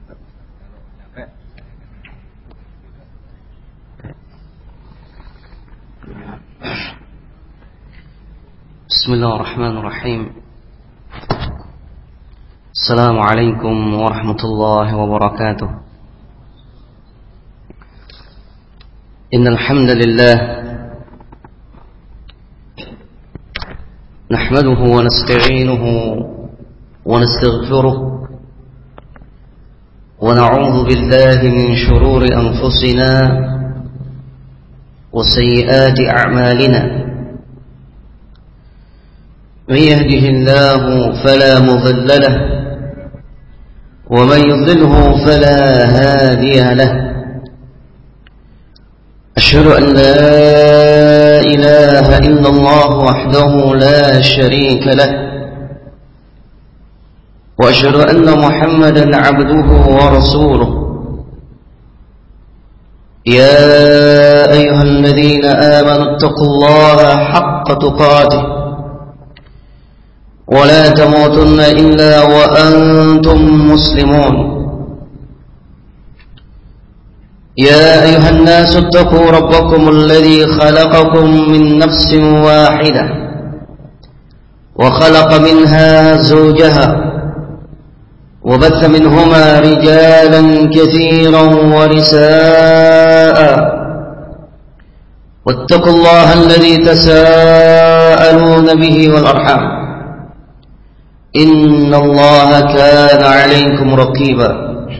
بسم الله الرحمن الرحيم. السلام عليكم ورحمة الله وبركاته. إن الحمد لله نحمده ونستعينه ونستغفره ونعوذ بالله من شرور أنفسنا وسيئات أعمالنا. من يهده الله فلا مضل له ومن يضلله فلا هادي له. أشهد أن لا إله إلا الله وحده لا شريك له، وأشهد أن محمدا عبده ورسوله. يا أيها الذين آمنوا اتقوا الله حق تقاته ولا تموتن إلا وأنتم مسلمون. يا أيها الناس اتقوا ربكم الذي خلقكم من نفس واحدة وخلق منها زوجها وبث منهما رجالا كثيرا ونساء، واتقوا الله الذي تساءلون به والأرحام، إن الله كان عليكم رقيبا.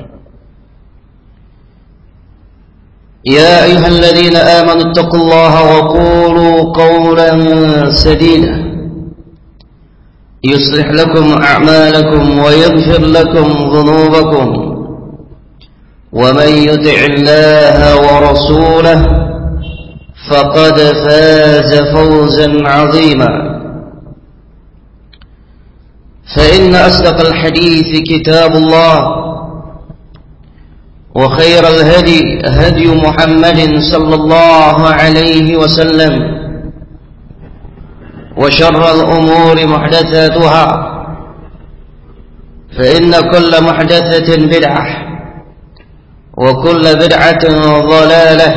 يا أيها الذين آمنوا اتقوا الله وقولوا قولا سديدا يصلح لكم أعمالكم ويغفر لكم ذنوبكم، ومن يطع الله ورسوله فقد فاز فوزا عظيما. فإن أصدق الحديث كتاب الله، وخير الهدي هدي محمد صلى الله عليه وسلم، وشر الأمور محدثاتها، فإن كل محدثة بدعة وكل بدعة ضلالة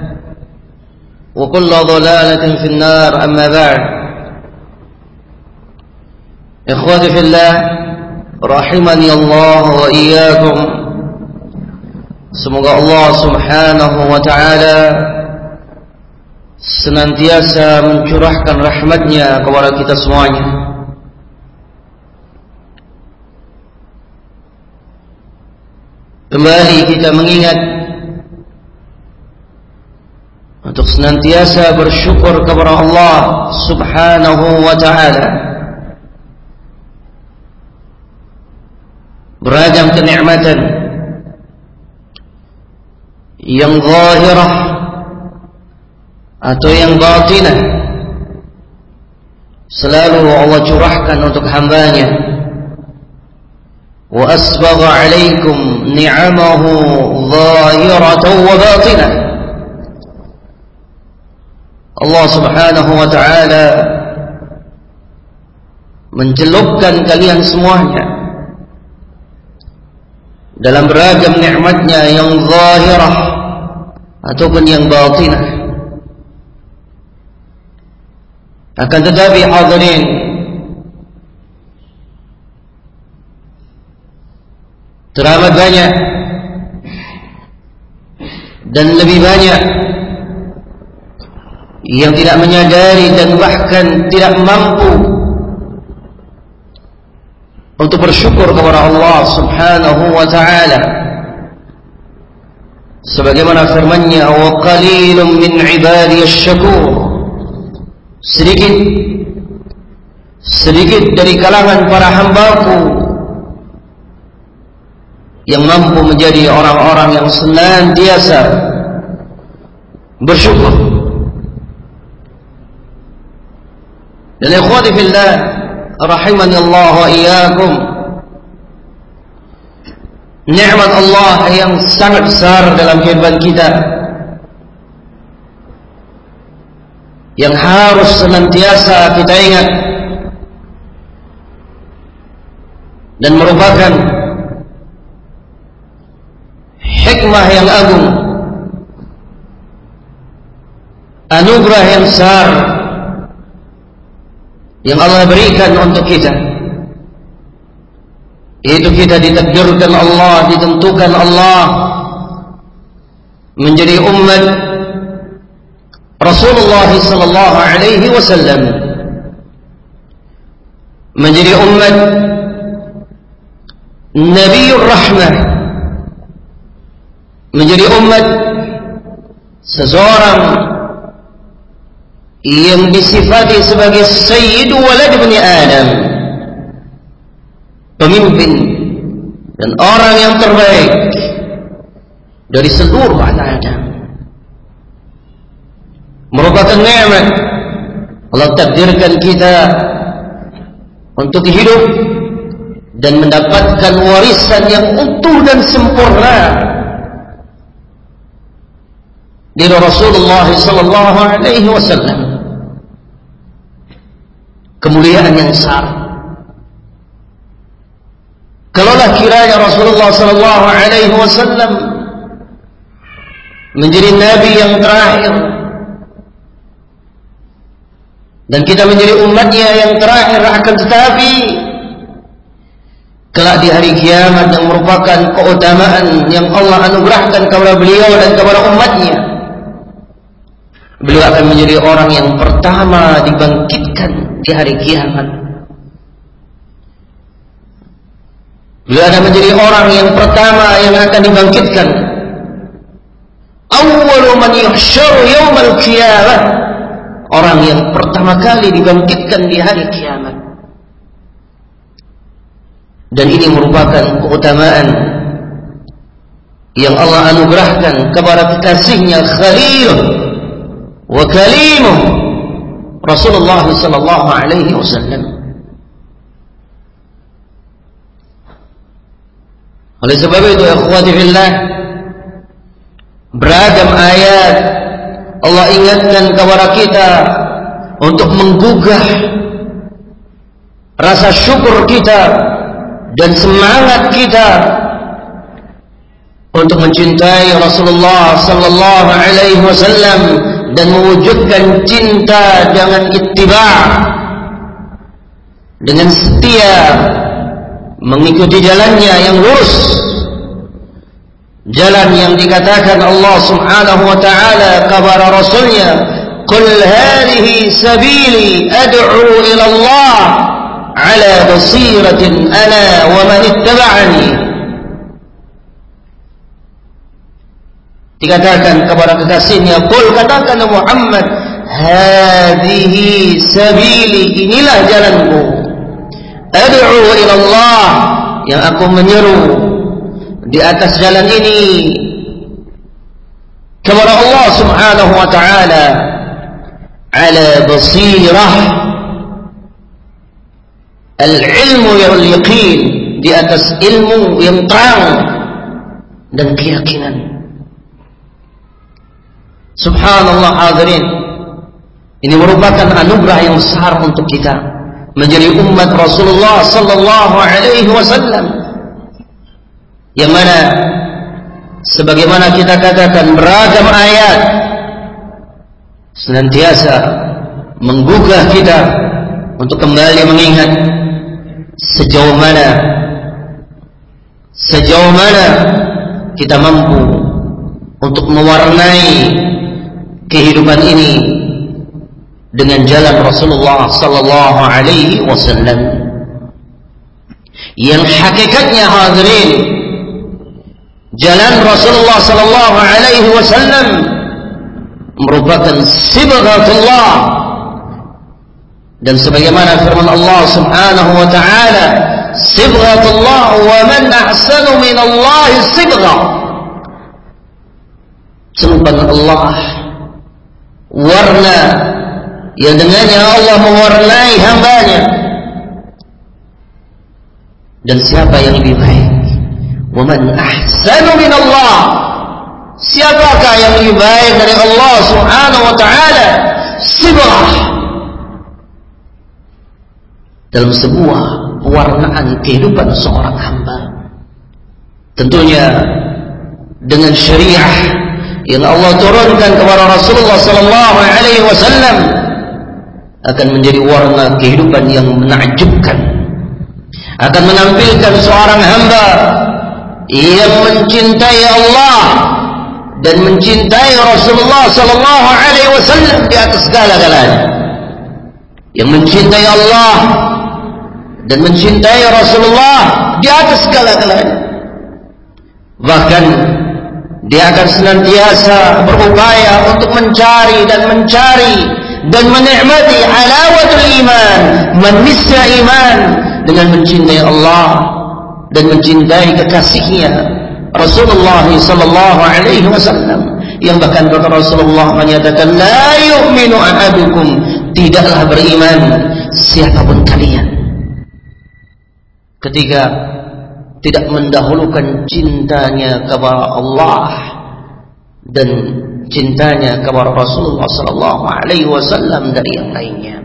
وكل ضلالة في النار. أما بعد، إخوتي في الله rahimani Allah wa iyyakum. Semoga Allah Subhanahu wa ta'ala senantiasa mencurahkan rahmatnya kepada kita semuanya. Kembali kita mengingat untuk senantiasa bersyukur kepada Allah Subhanahu wa ta'ala. Beragam kenikmatan yang zahirah atau yang batinah selalu Allah curahkan untuk hambanya. Wa asbagha alaikum ni'amahu zahiratan wa batinah. Allah Subhanahu wa ta'ala mencelupkan kalian semuanya dalam beragam nikmatnya yang zahirah ataupun yang batinah. Akan tetapi hadirin, teramat banyak dan lebih banyak yang tidak menyadari dan bahkan tidak mampu untuk bersyukur kepada Allah Subhanahu wa ta'ala, sebagaimana firman-Nya, wa qalilun min ibadiyasy syakur. Sedikit dari kalangan para hambaku yang mampu menjadi orang-orang yang senantiasa bersyukur. Dan ikhwati fillah rahimani Allah wa iyyakum, nikmat Allah yang sangat besar dalam kehidupan kita, yang harus senantiasa kita ingat dan merupakan nikmah yang agung, anugerah yang besar yang Allah berikan untuk kita, yaitu kita ditakdirkan Allah, ditentukan Allah menjadi umat Rasulullah sallallahu alaihi wasallam, menjadi umat Nabiur Rahmah, menjadi umat seseorang yang disifati sebagai Sayyidu Walad Bani Adam, pemimpin dan orang yang terbaik dari seluruh anak Adam. Merupakan nikmat Allah takdirkan kita untuk hidup dan mendapatkan warisan yang utuh dan sempurna dari Rasulullah sallallahu alaihi wasallam. Kemuliaan yang besar. Kalaulah kiranya Rasulullah sallallahu alaihi wasallam menjadi nabi yang terakhir dan kita menjadi umatnya yang terakhir, akan tetapi kelak di hari kiamat yang merupakan keutamaan yang Allah anugerahkan kepada beliau dan kepada umatnya, beliau akan menjadi orang yang pertama dibangkitkan di hari kiamat. Beliau akan menjadi orang yang pertama yang akan dibangkitkan. Awwalu man yuhsyaru yaumal qiyamah, orang yang pertama kali dibangkitkan di hari kiamat. Dan ini merupakan keutamaan yang Allah anugerahkan kepada kekasihnya Khalil wa kalimuh Rasulullah sallallahu alaihi wasallam. Oleh sebab itu, ikhwati fillah, beragam ayat Allah ingatkan kepada kita untuk menggugah rasa syukur kita dan semangat kita untuk mencintai Rasulullah sallallahu alaihi wasallam dan mewujudkan cinta dengan ittiba', dengan setia mengikuti jalannya yang lurus, jalan yang dikatakan Allah subhanahu wa ta'ala kepada Rasulnya, qul hadhihi sabili ad'u ila Allah ala basiratin ana wa man ittaba'ani. Dikatakan kepada kekasihnya, qul, katakan Muhammad, hadhihi sabili, inilah jalanku, ad'u ila Allah, yang aku menyeru di atas jalan ini kepada Allah subhanahu wa ta'ala, ala basirah, al-ilmu wal yaqin, di atas ilmu yang terang dan keyakinan. Subhanallah hadirin, ini merupakan anugerah yang besar untuk kita menjadi umat Rasulullah sallallahu alaihi wasallam, yang mana sebagaimana kita katakan beragam ayat senantiasa menggugah kita untuk kembali mengingat sejauh mana kita mampu untuk mewarnai kehidupan ini dengan jalan Rasulullah sallallahu alaihi wasallam, yang hakikatnya hadirin, jalan Rasulullah sallallahu alaihi wasallam merupakan sibghatullah, dan sebagaimana firman Allah subhanahu wa ta'ala, sibghatullah wa man ahsanu min Allah sibghah, serupan Allah, warna yang dengannya Allah mewarnai hambanya. Dan siapa yang lebih baik? Wa man ahsanu min Allah, siapakah yang lebih baik dari Allah subhanahu wa ta'ala sibghah, dalam sebuah pewarnaan kehidupan seorang hamba. Tentunya dengan syariah yang Allah turunkan kepada Rasulullah sallallahu alaihi wasallam akan menjadi warna kehidupan yang menakjubkan, akan menampilkan seorang hamba yang mencintai Allah dan mencintai Rasulullah sallallahu alaihi wasallam di atas segala-galanya. Yang mencintai Allah dan mencintai Rasulullah di atas segala-galanya. Bahkan dia akan senantiasa berupaya untuk mencari dan menikmati halawatul iman, manisnya iman, dengan mencintai Allah dan mencintai kekasihnya Rasulullah sallallahu alaihi wasallam, yang bahkan kata Rasulullah menyatakan, la yu'minu ahadukum, tidaklah beriman siapapun kalian ketika tidak mendahulukan cintanya kepada Allah dan cintanya kepada Rasulullah sallallahu alaihi wasallam dari yang lainnya.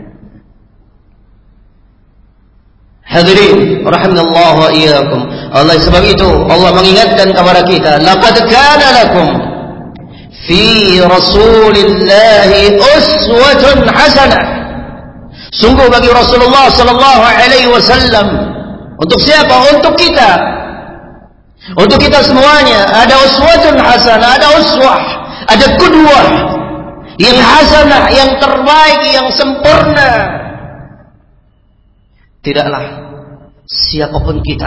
Hadirin rahimallahu wa iyyakum. Oleh sebab itu Allah mengingatkan kepada kita, laqad kana lakum fi Rasulillahi uswatun hasanah. Sungguh bagi Rasulullah sallallahu alaihi wasallam, untuk siapa? Untuk kita. Untuk kita semuanya ada uswatun hasanah, ada uswah, ada qudwah yang hasanah, yang terbaik, yang sempurna. Tidaklah siapapun kita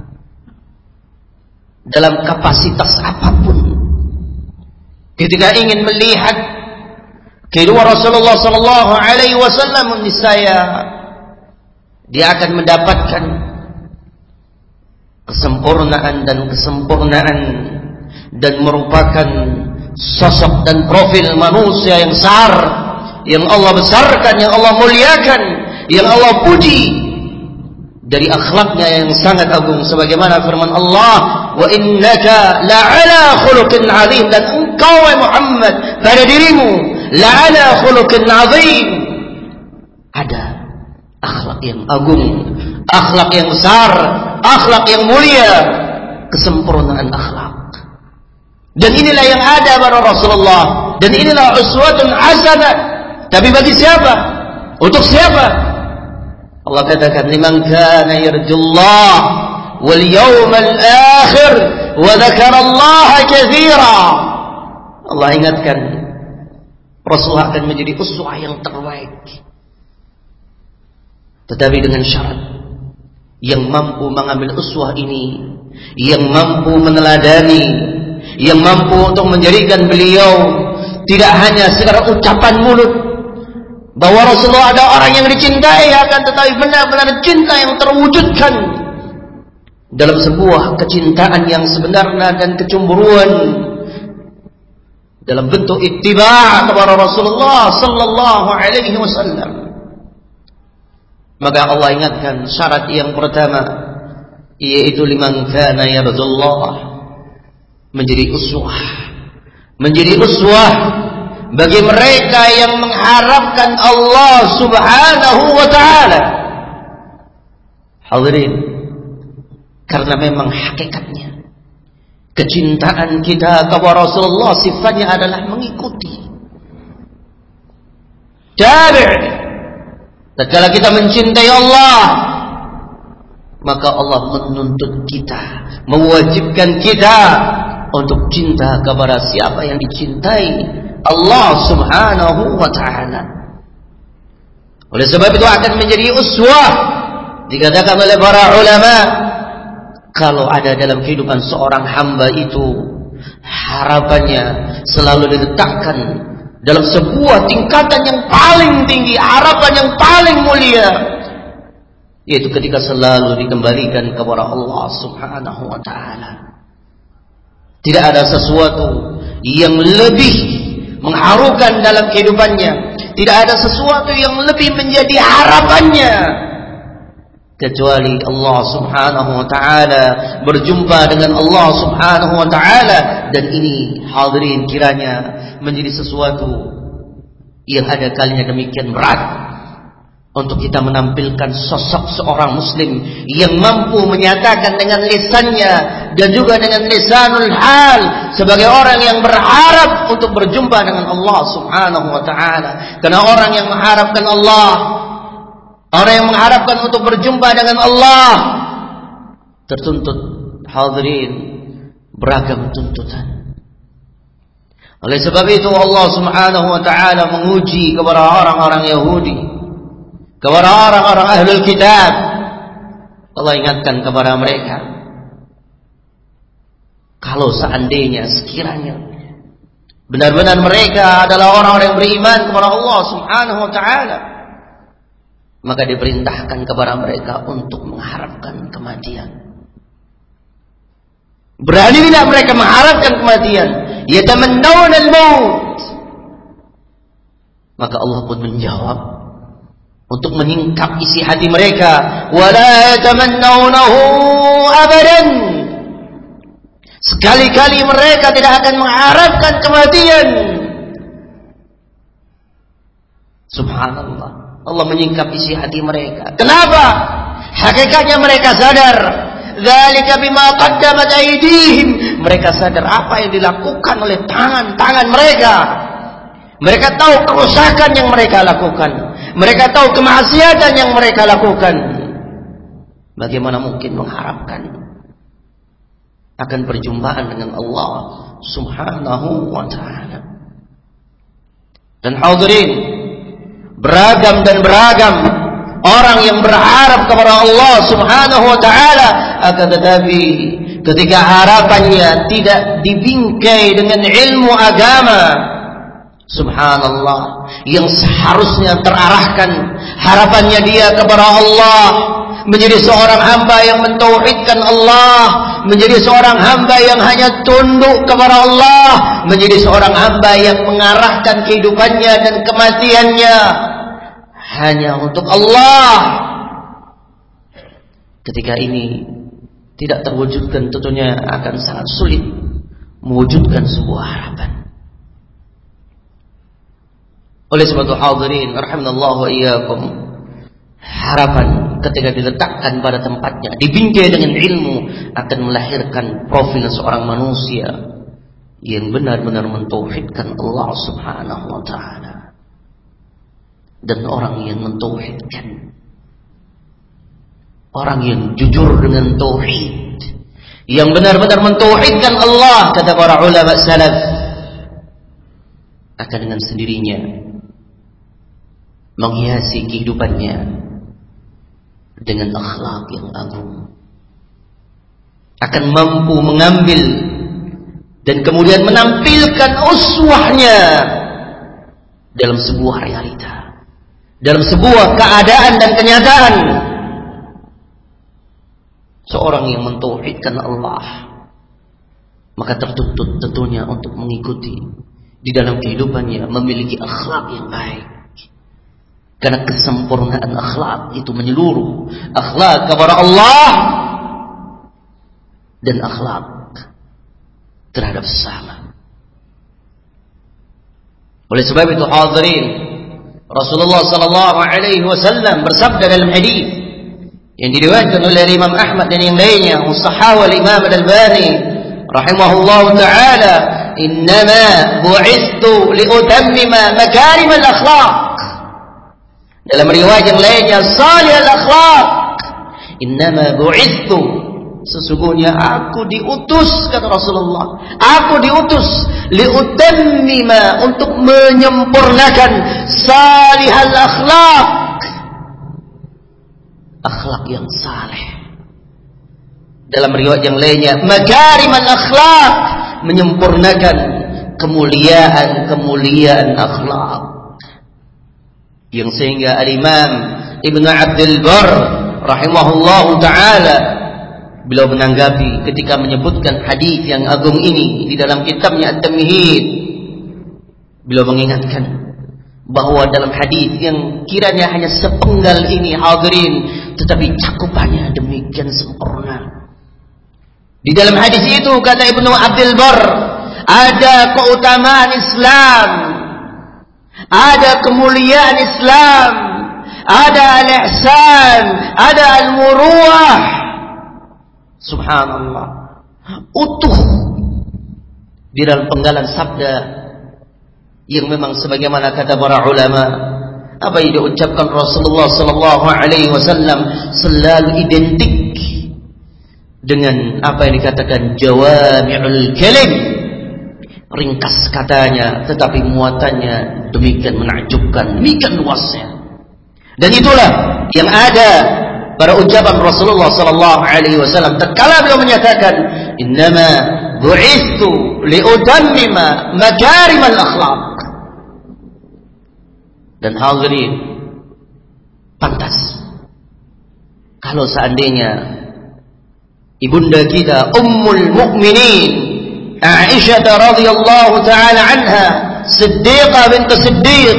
dalam kapasitas apapun ketika ingin melihat kehidupan Rasulullah sallallahu alaihi wasallam, niscaya dia akan mendapatkan kesempurnaan dan merupakan sosok dan profil manusia yang besar, yang Allah besarkan, yang Allah muliakan, yang Allah puji dari akhlaknya yang sangat agung, sebagaimana firman Allah, wa innaka la'ala khuluqin 'azim, dan engkau Muhammad pada dirimu la'ala khuluqin 'azim, ada akhlak yang agung, akhlak yang besar, akhlak yang mulia, kesempurnaan akhlak. Dan inilah yang ada pada Rasulullah, dan inilah uswatun hasanah. Tapi bagi siapa? Untuk siapa? Allah katakan, liman kana yarjullah wal yawmal akhir wa dzakarallaha katsira. Allah ingatkan, Rasulullah akan menjadi uswah yang terbaik, tetapi dengan syarat yang mampu mengambil uswah ini, yang mampu meneladani, yang mampu untuk menjadikan beliau tidak hanya sekedar ucapan mulut bahwa Rasulullah ada orang yang dicintai, akan tetapi benar-benar cinta yang terwujudkan dalam sebuah kecintaan yang sebenarnya dan kecemburuan dalam bentuk ittiba' kepada Rasulullah sallallahu alaihi wasallam. Maka Allah ingatkan syarat yang pertama, yaitu liman kana yarjullah, menjadi uswah bagi mereka yang mengharapkan Allah subhanahu wa ta'ala. Hadirin, karena memang hakikatnya kecintaan kita kepada Rasulullah sifatnya adalah mengikuti. Tatkala kita mencintai Allah, maka Allah menuntut kita, mewajibkan kita untuk cinta kepada siapa yang dicintai, Allah subhanahu wa ta'ala. Oleh sebab itu akan menjadi uswah. Dikatakan oleh para ulama, kalau ada dalam kehidupan seorang hamba itu harapannya selalu diletakkan dalam sebuah tingkatan yang paling tinggi, harapan yang paling mulia, yaitu ketika selalu dikembalikan kepada Allah subhanahu wa ta'ala. Tidak ada sesuatu yang lebih mengharukan dalam kehidupannya, tidak ada sesuatu yang lebih menjadi harapannya kecuali Allah subhanahu wa ta'ala, berjumpa dengan Allah subhanahu wa ta'ala. Dan ini hadirin kiranya menjadi sesuatu yang ada kalinya demikian berat untuk kita menampilkan sosok seorang muslim yang mampu menyatakan dengan lisannya dan juga dengan lisanul hal sebagai orang yang berharap untuk berjumpa dengan Allah Subhanahu wa taala. Karena orang yang mengharapkan Allah, orang yang mengharapkan untuk berjumpa dengan Allah, tertuntut, hadirin, beragam tuntutan. Oleh sebab itu Allah Subhanahu wa taala menguji kepada orang-orang Yahudi, kepada orang-orang Ahlul Kitab. Allah ingatkan kepada mereka, kalau seandainya, sekiranya benar-benar mereka adalah orang-orang yang beriman kepada Allah Subhanahu wa taala, maka diperintahkan kepada mereka untuk mengharapkan kematian. Berani tidak mereka mengharapkan kematian? Yatamannawna al-maut. Maka Allah pun menjawab untuk menyingkap isi hati mereka, wala yatamannawnahu abadan. Sekali-kali mereka tidak akan mengharapkan kematian. Subhanallah, Allah menyingkap isi hati mereka. Kenapa? Hakikatnya mereka sadar, dzalika bima qaddamat aydihim. Mereka sadar apa yang dilakukan oleh tangan-tangan mereka. Mereka tahu kerusakan yang mereka lakukan. Mereka tahu kemaksiatan yang mereka lakukan. Bagaimana mungkin mengharapkan akan perjumpaan dengan Allah Subhanahu wa ta'ala? Dan hadirin, beragam dan beragam orang yang berharap kepada Allah Subhanahu wa ta'ala, akan tetapi ketika harapannya tidak dibingkai dengan ilmu agama, subhanallah, yang seharusnya terarahkan harapannya dia kepada Allah, menjadi seorang hamba yang mentauhidkan Allah, menjadi seorang hamba yang hanya tunduk kepada Allah, menjadi seorang hamba yang mengarahkan kehidupannya dan kematiannya hanya untuk Allah. Ketika ini tidak terwujudkan, tentunya akan sangat sulit mewujudkan sebuah harapan. Oleh sebab itu hadirin rahimanallahu wa iyyakum, harapan ketika diletakkan pada tempatnya, dibingkai dengan ilmu, akan melahirkan profil seorang manusia yang benar-benar mentauhidkan Allah Subhanahu wa ta'ala. Dan orang yang mentauhidkan, orang yang jujur dengan tauhid, yang benar-benar mentauhidkan Allah, kata para ulama salaf, akan dengan sendirinya menghiasi kehidupannya dengan akhlak yang agung, akan mampu mengambil dan kemudian menampilkan uswahnya dalam sebuah realita, dalam sebuah keadaan dan kenyataan. Seorang yang mentauhidkan Allah, maka tertuntut tentunya untuk mengikuti di dalam kehidupannya, memiliki akhlak yang baik. Karena kesempurnaan akhlak itu menyeluruh, akhlak kepada Allah dan akhlak terhadap sesama. Oleh sebab itu hadirin, Rasulullah sallallahu alaihi wasallam bersabda dalam hadis yang diriwayatkan oleh Imam Ahmad dan yang lainnya, Sahihah Imam Al-Albani rahimahullahu taala, "Innama bu'ithu liutammima makarim al-akhlaq." Dalam riwayat yang lainnya, "Salih al-akhlaq." "Innama bu'ithu," sesungguhnya aku diutus, kata Rasulullah, aku diutus liutammima, untuk menyempurnakan salihal akhlak, akhlak yang saleh. Dalam riwayat yang lainnya, makarimal akhlak, menyempurnakan kemuliaan akhlak. Yang sehingga Al-Imam Ibnu Abdul Barr rahimahullahu taala, beliau menanggapi ketika menyebutkan hadis yang agung ini di dalam kitabnya At-Tamhid, beliau mengingatkan bahwa dalam hadis yang kiranya hanya sepenggal ini hadirin, tetapi cakupannya demikian sempurna. Di dalam hadis itu, kata Ibnu Abdul Barr, ada keutamaan Islam, ada kemuliaan Islam, ada al-ihsan, ada al-muruah. Subhanallah, utuh di dalam penggalan sabda yang memang sebagaimana kata para ulama, apa yang diucapkan Rasulullah sallallahu alaihi wasallam selalu identik dengan apa yang dikatakan jawami'ul kalim, ringkas katanya tetapi muatannya demikian menakjubkan, demikian luasnya. Dan itulah yang ada pada ucapan Rasulullah sallallahu alaihi wasallam tatkala beliau menyatakan innama bu'ithu liutammima makarimal akhlaq. Dan hadirin, pantas kalau seandainya ibunda kita Ummul Mukminin Aisyah radhiyallahu taala anha, Siddiqah bint Siddiq,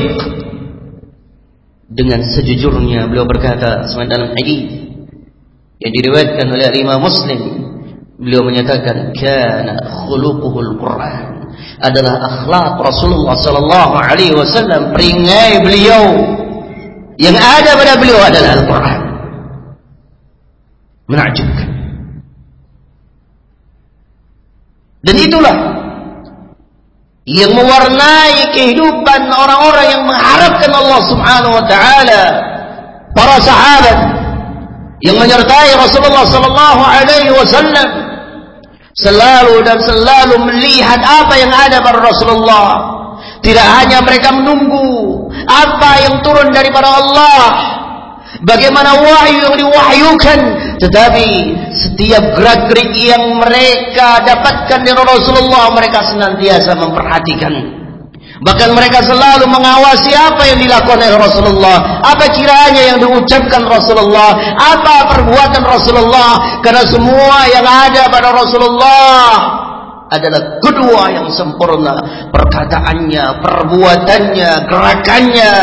dengan sejujurnya beliau berkata dalam hadis yang diriwayatkan oleh Imam Muslim, beliau menyatakan kana khuluquhul Quran, adalah akhlak Rasulullah sallallahu alaihi wasallam, peringai beliau yang ada pada beliau adalah Al-Quran. Menakjubkan. Dan itulah yang mewarnai kehidupan orang-orang yang mengharapkan Allah Subhanahu wa taala. Para sahabat yang menyertai Rasulullah sallallahu alaihi wasallam selalu melihat apa yang ada pada Rasulullah. Tidak hanya mereka menunggu apa yang turun daripada Allah, bagaimana wahyu yang diwahyukan, tetapi setiap gerak-gerik yang mereka dapatkan dari Rasulullah mereka senantiasa memperhatikan. Bahkan mereka selalu mengawasi apa yang dilakukan oleh Rasulullah, apa kiranya yang diucapkan Rasulullah, apa perbuatan Rasulullah, karena semua yang ada pada Rasulullah adalah kedua yang sempurna, perkataannya, perbuatannya, gerakannya.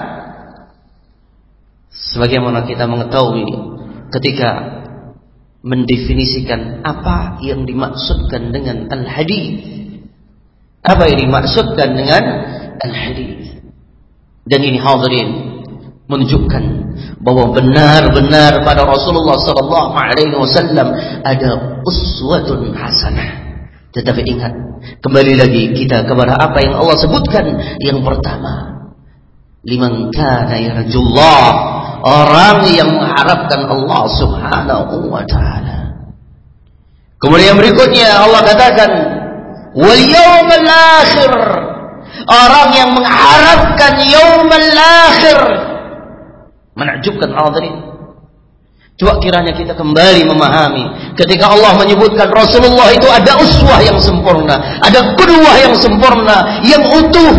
Sebagaimana kita mengetahui ketika mendefinisikan apa yang dimaksudkan dengan al-hadis, apa yang dimaksudkan dengan al-hadis. Dan ini hadirin menunjukkan bahwa benar-benar pada Rasulullah sallallahu alaihi wasallam ada uswatun hasanah. Tetapi ingat, kembali lagi kita kepada apa yang Allah sebutkan. Yang pertama, liman kana yarjullah, orang yang mengharapkan Allah Subhanahu wa taala. Kemudian berikutnya Allah katakan wal yawmal akhir, orang yang mengharapkan yaumul akhir. Menakjubkan hadirin. Coba kiranya kita kembali memahami ketika Allah menyebutkan Rasulullah itu ada uswah yang sempurna, ada qudwah yang sempurna, yang utuh.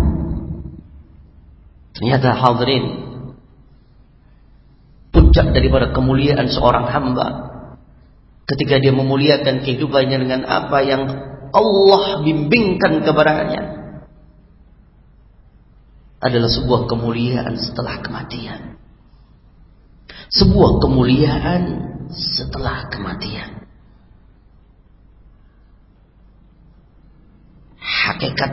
Ternyata hadirin, puncak daripada kemuliaan seorang hamba ketika dia memuliakan kehidupannya dengan apa yang Allah bimbingkan kepadanya adalah sebuah kemuliaan setelah kematian. Sebuah kemuliaan setelah kematian. Hakikat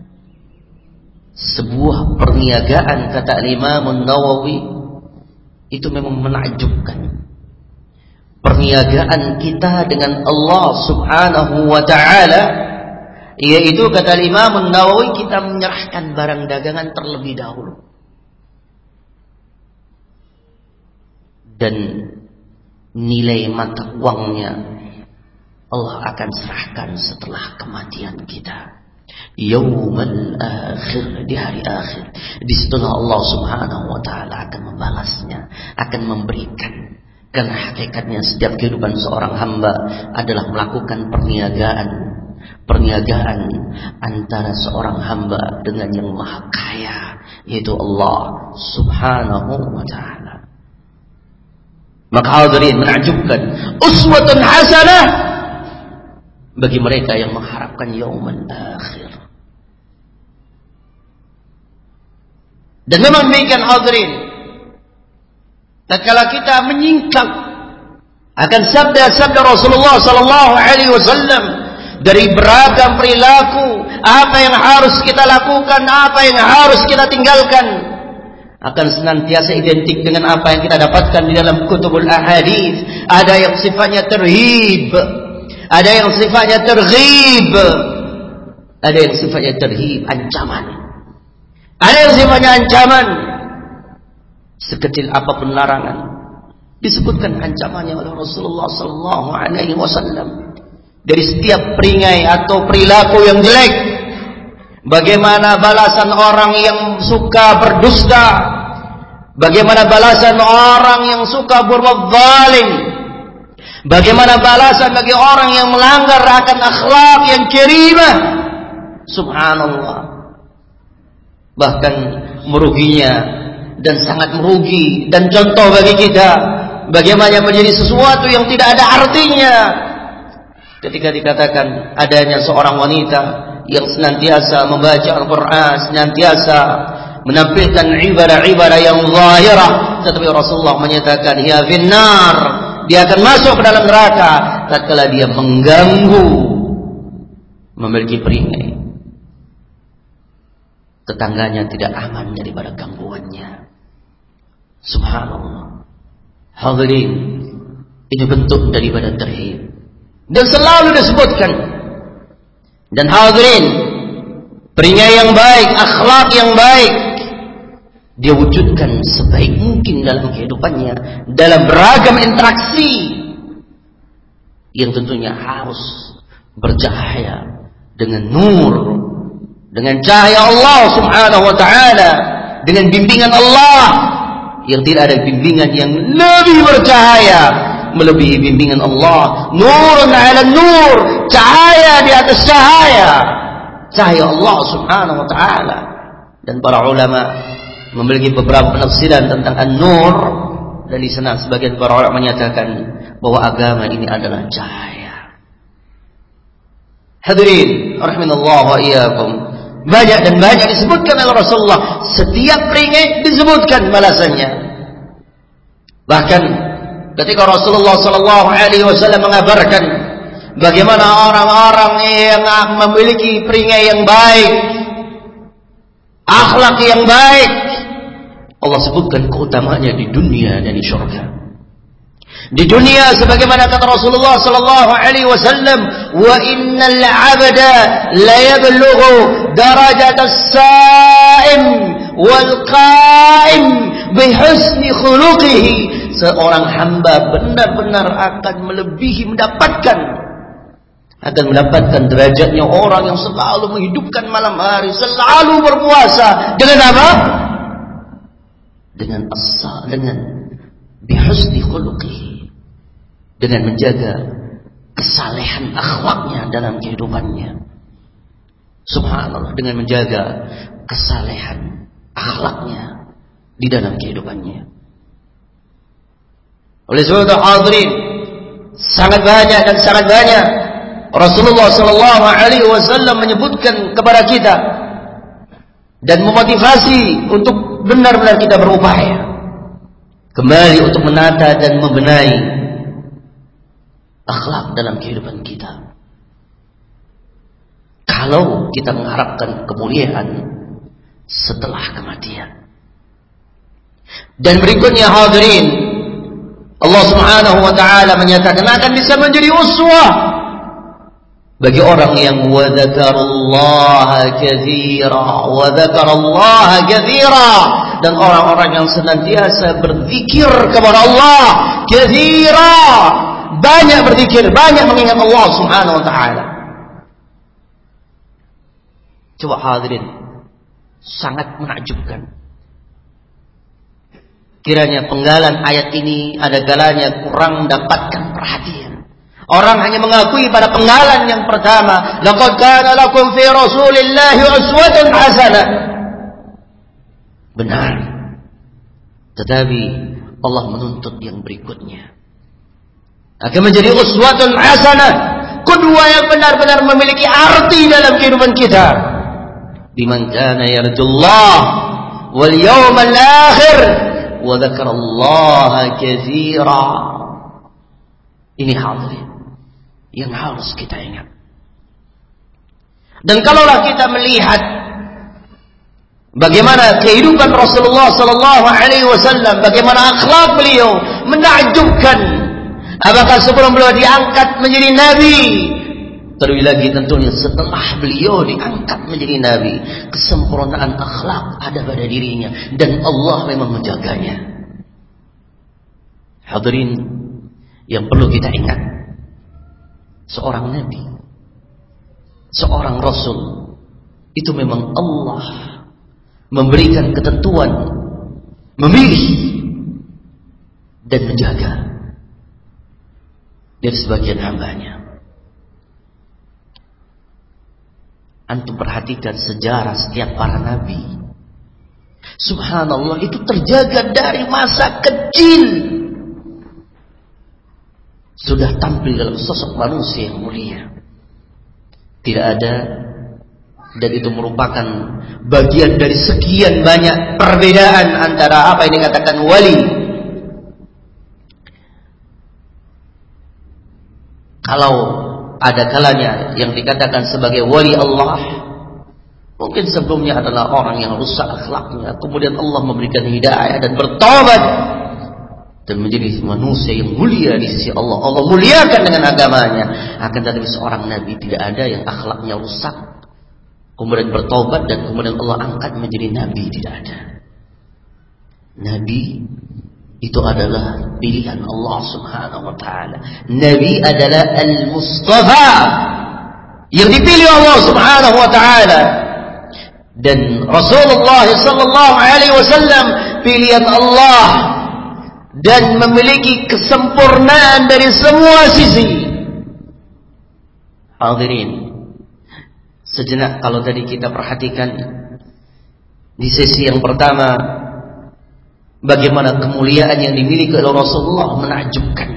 sebuah perniagaan, kata Imam Nawawi, itu memang menakjubkan. Perniagaan kita dengan Allah Subhanahu wa taala, yaitu kata Imam Nawawi, kita menyerahkan barang dagangan terlebih dahulu. Dan nilai mata uangnya Allah akan serahkan setelah kematian kita. Yaumul akhir, di hari akhir, di situlah Allah Subhanahu wa taala akan membalasnya, akan memberikan. Karena hakikatnya setiap kehidupan seorang hamba adalah melakukan perniagaan antara seorang hamba dengan yang maha kaya, yaitu Allah Subhanahu wa taala. Maka hadirin, menakjubkan, uswatun hasanah bagi mereka yang mengharapkan yaumul akhir. Dan memang demikian hadirin, tatkala kita menyingkap akan sabda-sabda Rasulullah sallallahu alaihi wasallam dari beragam perilaku, apa yang harus kita lakukan, apa yang harus kita tinggalkan, akan senantiasa identik dengan apa yang kita dapatkan di dalam kutubul ahadits. Ada yang sifatnya terhib, ada yang sifatnya terghib. Ada yang sifatnya terhib, ancaman. Ada yang sifatnya ancaman. Sekecil apapun larangan, disebutkan ancamannya oleh Rasulullah sallallahu alaihi wasallam. Dari setiap peringai atau perilaku yang jelek, bagaimana balasan orang yang suka berdusta, bagaimana balasan orang yang suka berbuat zalim, bagaimana balasan bagi orang yang melanggar akan akhlak yang karimah. Subhanallah. Bahkan meruginya dan sangat merugi dan contoh bagi kita bagaimana menjadi sesuatu yang tidak ada artinya ketika dikatakan adanya seorang wanita yang senantiasa membaca Al-Quran, senantiasa menampilkan ibadah-ibadah yang zahirah, tetapi Rasulullah menyatakan ya finnar, dia akan masuk ke dalam neraka tatkala dia mengganggu, memiliki peringai. Tetangganya tidak aman daripada gangguannya. Subhanallah. Hadirin, ini bentuk daripada terhib dan selalu disebutkan. Dan hadirin, peringai yang baik, akhlak yang baik, dia wujudkan sebaik mungkin dalam kehidupannya, dalam beragam interaksi yang tentunya harus bercahaya dengan nur, dengan cahaya Allah subhanahu wa ta'ala, dengan bimbingan Allah yang tidak ada bimbingan yang lebih bercahaya melebihi bimbingan Allah. Nurun ala nur, cahaya di atas cahaya, cahaya Allah subhanahu wa ta'ala. Dan para ulama memiliki beberapa penafsiran tentang an-nur, dan di sana sebagian para ulama menyatakan bahwa agama ini adalah cahaya. Hadirin rahimanallah wa iyyakum, banyak dan banyak disebutkan oleh Rasulullah. Setiap peringai disebutkan balasannya. Bahkan ketika Rasulullah sallallahu alaihi wasallam mengabarkan bagaimana orang-orang yang memiliki peringai yang baik, akhlak yang baik, Allah sebutkan keutamaannya di dunia dan di surga. Di dunia sebagaimana kata Rasulullah sallallahu alaihi wasallam, wa innal 'abda la yablughu darajat as-sa'im wal qa'im bi husni khuluqihi. Seorang hamba benar-benar akan melebihi mendapatkan derajatnya orang yang selalu menghidupkan malam hari, selalu berpuasa. Dengan apa? Dengan bihusni khuluqihi, dengan menjaga kesalehan akhlaknya dalam kehidupannya. Subhanallah, dengan menjaga kesalehan akhlaknya di dalam kehidupannya. Oleh sebab itu hadirin, sangat banyak Rasulullah sallallahu alaihi wasallam menyebutkan kepada kita dan memotivasi untuk benar-benar kita berupaya kembali untuk menata dan membenahi akhlak dalam kehidupan kita. Kalau kita mengharapkan kemuliaan setelah kematian. Dan berikutnya hadirin, Allah subhanahu wa ta'ala menyatakan akan bisa menjadi uswah bagi orang yang wa dzakarallaha katsira, dan orang-orang yang senantiasa berzikir kepada Allah katsira, banyak berzikir, banyak mengingat Allah subhanahu wa ta'ala. Coba hadirin, sangat menakjubkan. Kiranya penggalan ayat ini ada kalanya kurang mendapatkan perhatian. Orang hanya mengakui pada penggalan yang pertama, laqad kana lakum fi rasulillahi uswatun hasanah. Benar. Tetapi Allah menuntut yang berikutnya akan menjadi uswatun hasanah, kedua yang benar-benar memiliki arti dalam kehidupan kita. Biman kana yarjullah wal yawmal akhir wa dzakarallaha katsira. Ini hadirin yang harus kita ingat. Dan kalaulah kita melihat bagaimana kehidupan Rasulullah sallallahu alaihi wasallam, bagaimana akhlak beliau menakjubkan. Apakah sebelum beliau diangkat menjadi nabi, Terlebih lagi tentunya setelah beliau diangkat menjadi nabi, kesempurnaan akhlak ada pada dirinya dan Allah memang menjaganya. Hadirin yang perlu kita ingat, seorang nabi, seorang rasul itu memang Allah memberikan ketentuan, memilih dan menjaga dari sebagian hambanya. Antum perhatikan sejarah setiap para nabi. Subhanallah, itu terjaga dari masa kecil. Sudah tampil dalam sosok manusia yang mulia. Tidak ada, dan itu merupakan bagian dari sekian banyak perbedaan antara apa yang dikatakan wali. Kalau ada kalanya yang dikatakan sebagai wali Allah, mungkin sebelumnya adalah orang yang rusak akhlaknya, kemudian Allah memberikan hidayah dan bertobat dan menjadi manusia yang mulia di sisi Allah. Allah muliakan dengan agamanya. Akan tetapi seorang nabi tidak ada yang akhlaknya rusak kemudian bertobat dan kemudian Allah angkat menjadi nabi, tidak ada. Nabi itu adalah pilihan Allah Subhanahu wa taala. Nabi adalah al-Mustafa, yang dipilih Allah Subhanahu wa taala. Dan Rasulullah sallallahu alaihi wasallam pilihan Allah dan memiliki kesempurnaan dari semua sisi. Hadirin, sejenak kalau tadi kita perhatikan di sisi yang pertama, bagaimana kemuliaan yang dimiliki oleh Rasulullah menakjubkan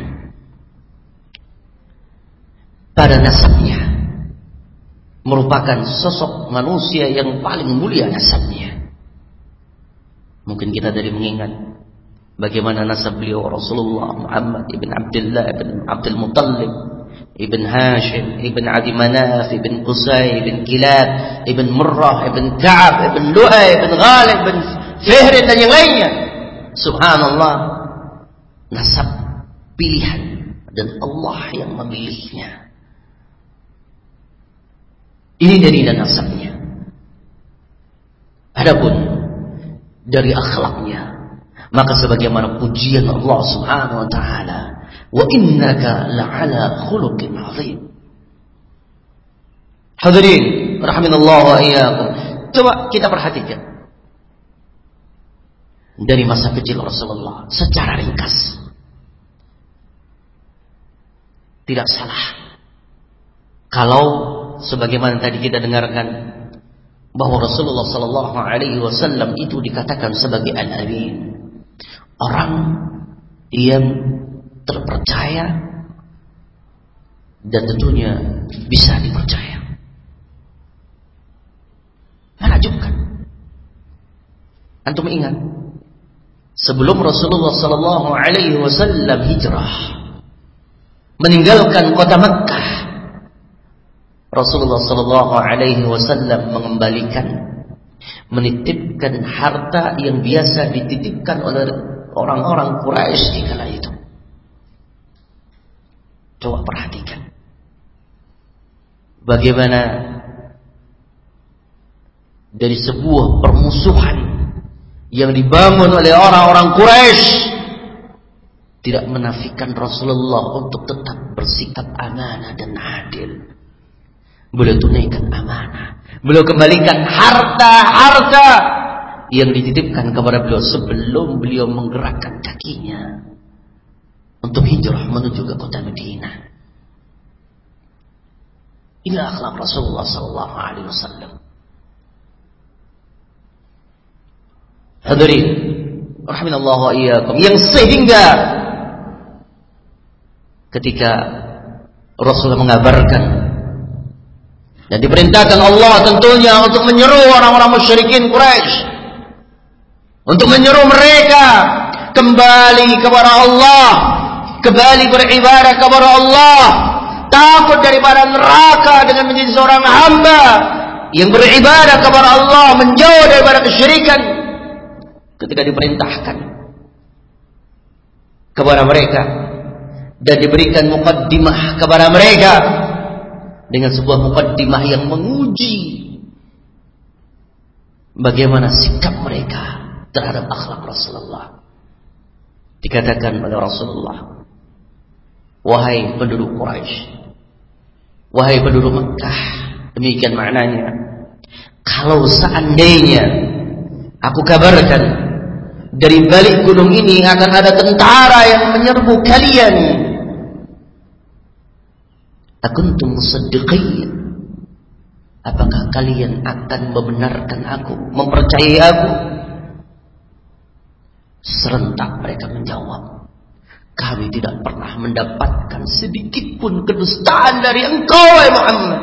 pada nasabnya, merupakan sosok manusia yang paling mulia nasabnya. Mungkin kita tadi mengingat bagaimana nasab beliau Rasulullah Muhammad ibn Abdullah ibn Abdul Muttalib ibn Hashim ibn Adi Manaf ibn Qusay ibn Kilab ibn Murrah ibn Ka'ab ibn Lu'ay ibn Ghalib ibn Fihr dan yang lainnya. Subhanallah, nasab pilihan dan Allah yang memilihnya. Ini dari nasabnya. Adapun dari akhlaknya, maka sebagaimana pujian Allah Subhanahu wa taala, wa innaka la'ala khuluqin 'azim. Hadirin rahimanallahu wa iyyakum. Coba kita perhatikan dari masa kecil Rasulullah secara ringkas. Tidak salah kalau sebagaimana tadi kita dengarkan bahwa Rasulullah sallallahu alaihi wasallam itu dikatakan sebagai al-amin, orang yang terpercaya dan tentunya bisa dipercaya. Menakjubkan. Antum ingat, sebelum Rasulullah sallallahu alaihi wasallam hijrah meninggalkan kota Makkah, Rasulullah sallallahu alaihi wasallam mengembalikan, menitipkan harta yang biasa dititipkan oleh orang-orang Quraisy di kala itu. Coba perhatikan bagaimana dari sebuah permusuhan yang dibangun oleh orang-orang Quraisy tidak menafikan Rasulullah untuk tetap bersikap amanah dan adil. Beliau tunaikan amanah, beliau kembalikan harta-harta yang dititipkan kepada beliau sebelum beliau menggerakkan kakinya untuk hijrah menuju ke kota Madinah. Inilah akhlak Rasulullah sallallahu alaihi wasallam. Hadirin rahimanallahu wa iyyakum, yang sehingga ketika Rasulullah mengabarkan dan diperintahkan Allah tentunya untuk menyeru orang-orang musyrikin Quraisy, untuk menyeru mereka kembali kepada Allah, kembali beribadah kepada Allah, takut daripada neraka dengan menjadi seorang hamba yang beribadah kepada Allah, menjauh daripada kesyirikan. Ketika diperintahkan kepada mereka dan diberikan muqaddimah kepada mereka dengan sebuah mukaddimah yang menguji bagaimana sikap mereka terhadap akhlak Rasulullah. Dikatakan oleh Rasulullah, wahai penduduk Quraisy, wahai penduduk Mekah, demikian maknanya, kalau seandainya aku kabarkan dari balik gunung ini akan ada tentara yang menyerbu kalian, akuntum musaddiqin, apakah kalian akan membenarkan aku, mempercayai aku? Serentak mereka menjawab, kami tidak pernah mendapatkan sedikit pun kedustaan dari engkau, wahai Muhammad.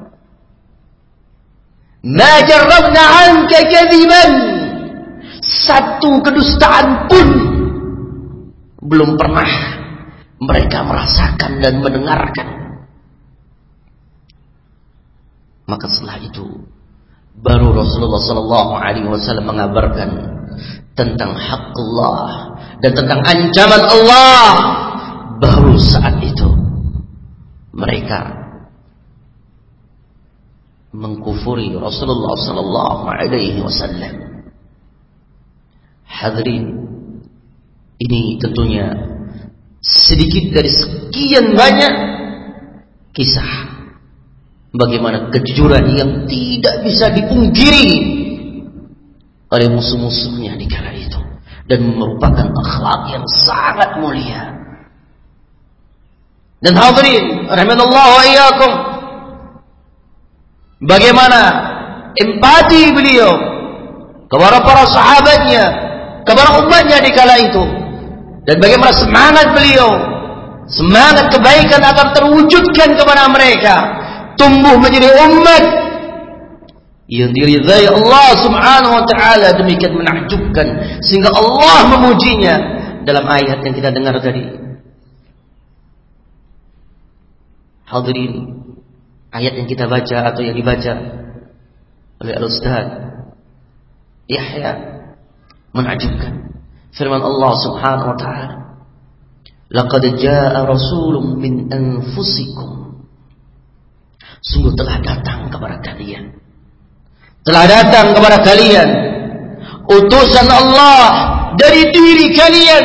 Ma jarrabna anka kadhiban, satu kedustaan pun belum pernah mereka merasakan dan mendengarkan. Maka setelah itu baru Rasulullah SAW mengabarkan tentang hak Allah dan tentang ancaman Allah. Baru saat itu mereka mengkufuri Rasulullah SAW. Hadirin, ini tentunya sedikit dari sekian banyak kisah bagaimana kejujuran yang tidak bisa dipungkiri oleh musuh-musuhnya di kala itu, dan merupakan akhlak yang sangat mulia. Dan hadirin rahimanallahu wa iyyakum, bagaimana empati beliau kepada para sahabatnya, kepada umatnya di kala itu, dan bagaimana semangat beliau, semangat kebaikan akan terwujudkan kepada mereka, tumbuh menjadi umat yang diridhai Allah Subhanahu wa taala. Demikian menakjubkan sehingga Allah memujinya dalam ayat yang kita dengar tadi. Hadirin, ayat yang kita baca atau yang dibaca oleh Al-Ustaz Yahya menakjubkan. Firman Allah Subhanahu wa taala, laqad jaa rasulun min anfusikum, sungguh telah datang kepada kalian, telah datang kepada kalian utusan Allah dari diri kalian.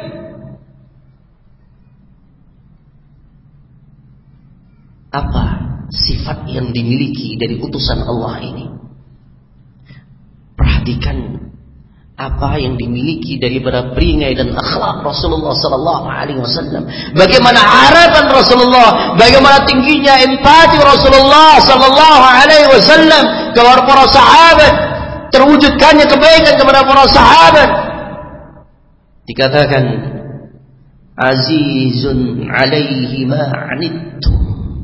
Apa sifat yang dimiliki dari utusan Allah ini? Perhatikan apa yang dimiliki daripada peringai dan akhlak Rasulullah sallallahu alaihi wasallam. Bagaimana harapan Rasulullah, bagaimana tingginya empati Rasulullah sallallahu alaihi wasallam kepada para sahabat, terwujudkannya kebaikan kepada para sahabat. Dikatakan azizun alaihi ma anittum,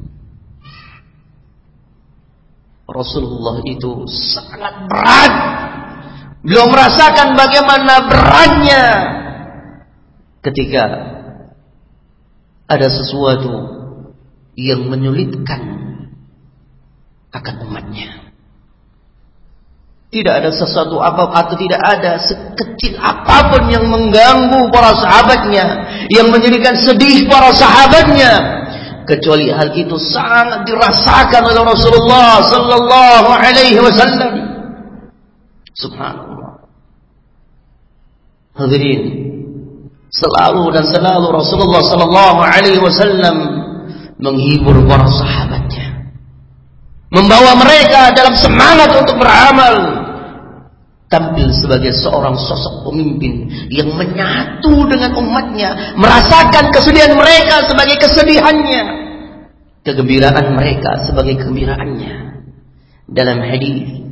Rasulullah itu sangat berat. Beliau merasakan bagaimana beratnya ketika ada sesuatu yang menyulitkan akan umatnya. Tidak ada sesuatu apa atau tidak ada sekecil apapun yang mengganggu para sahabatnya, yang menjadikan sedih para sahabatnya, kecuali hal itu sangat dirasakan oleh Rasulullah sallallahu alaihi wasallam. Subhanallah. Hadirin, selalu dan selalu Rasulullah sallallahu alaihi wasallam menghibur para sahabatnya, membawa mereka dalam semangat untuk beramal, tampil sebagai seorang sosok pemimpin yang menyatu dengan umatnya, merasakan kesedihan mereka sebagai kesedihannya, kegembiraan mereka sebagai kegembiraannya. Dalam hadis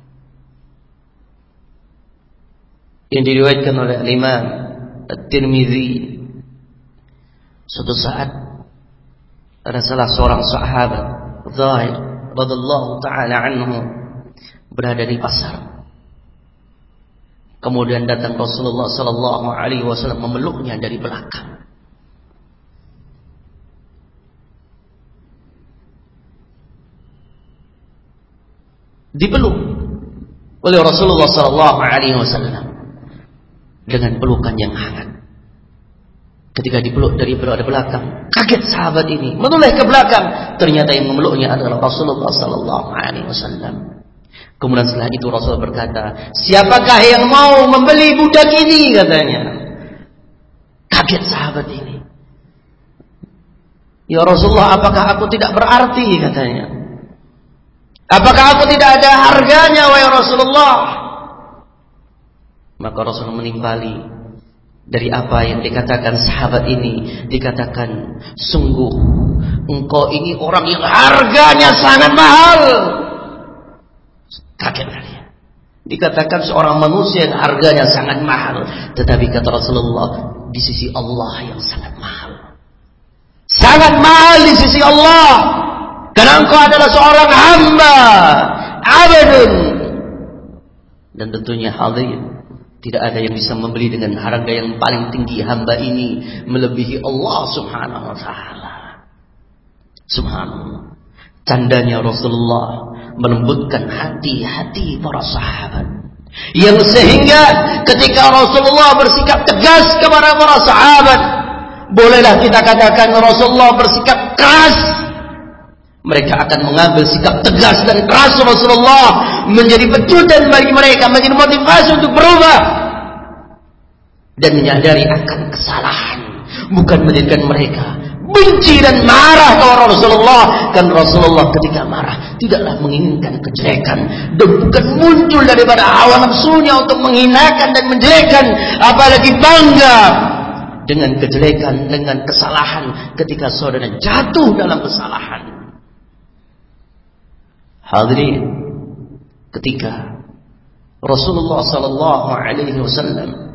yang diriwayatkan oleh Imam At-Tirmidzi, suatu saat ada salah seorang sahabat Zahir radhiyallahu taala anhu berada di pasar. Kemudian datang Rasulullah sallallahu alaihi wasallam memeluknya dari belakang. Dipeluk oleh Rasulullah sallallahu alaihi wasallam dengan pelukan yang hangat. Ketika dipeluk dari belakang, kaget sahabat ini, menoleh ke belakang. Ternyata yang memeluknya adalah Rasulullah sallallahu alaihi wasallam. Kemudian setelah itu Rasul berkata, "Siapakah yang mau membeli budak ini?" katanya. Kaget sahabat ini. "Ya Rasulullah, apakah aku tidak berarti?" katanya. "Apakah aku tidak ada harganya, wahai Rasulullah?" Maka Rasul menimpali dari apa yang dikatakan sahabat ini, dikatakan, "Sungguh engkau ini orang yang harganya sangat mahal." Kaget dia. Dikatakan seorang manusia yang harganya sangat mahal, tetapi kata Rasulullah, di sisi Allah yang sangat mahal. Sangat mahal di sisi Allah, karena engkau adalah seorang hamba, abdun. Dan tentunya hadirin, tidak ada yang bisa membeli dengan harga yang paling tinggi hamba ini melebihi Allah subhanahu wa ta'ala. Subhanallah. Tandanya Rasulullah melembutkan hati-hati para sahabat, yang sehingga ketika Rasulullah bersikap tegas kepada para sahabat, bolehlah kita katakan Rasulullah bersikap keras, mereka akan mengambil sikap tegas dan keras Rasulullah menjadi pecutan bagi mereka, menjadi motivasi untuk berubah dan menyadari akan kesalahan, bukan menjadikan mereka benci dan marah kepada Rasulullah. Kan Rasulullah ketika marah tidaklah menginginkan kejelekan, dan bukan muncul daripada hawa nafsunya untuk menghinakan dan menjelekkan, apalagi bangga dengan kejelekan, dengan kesalahan ketika saudara jatuh dalam kesalahan. Hadirin, ketika Rasulullah sallallahu alaihi wasallam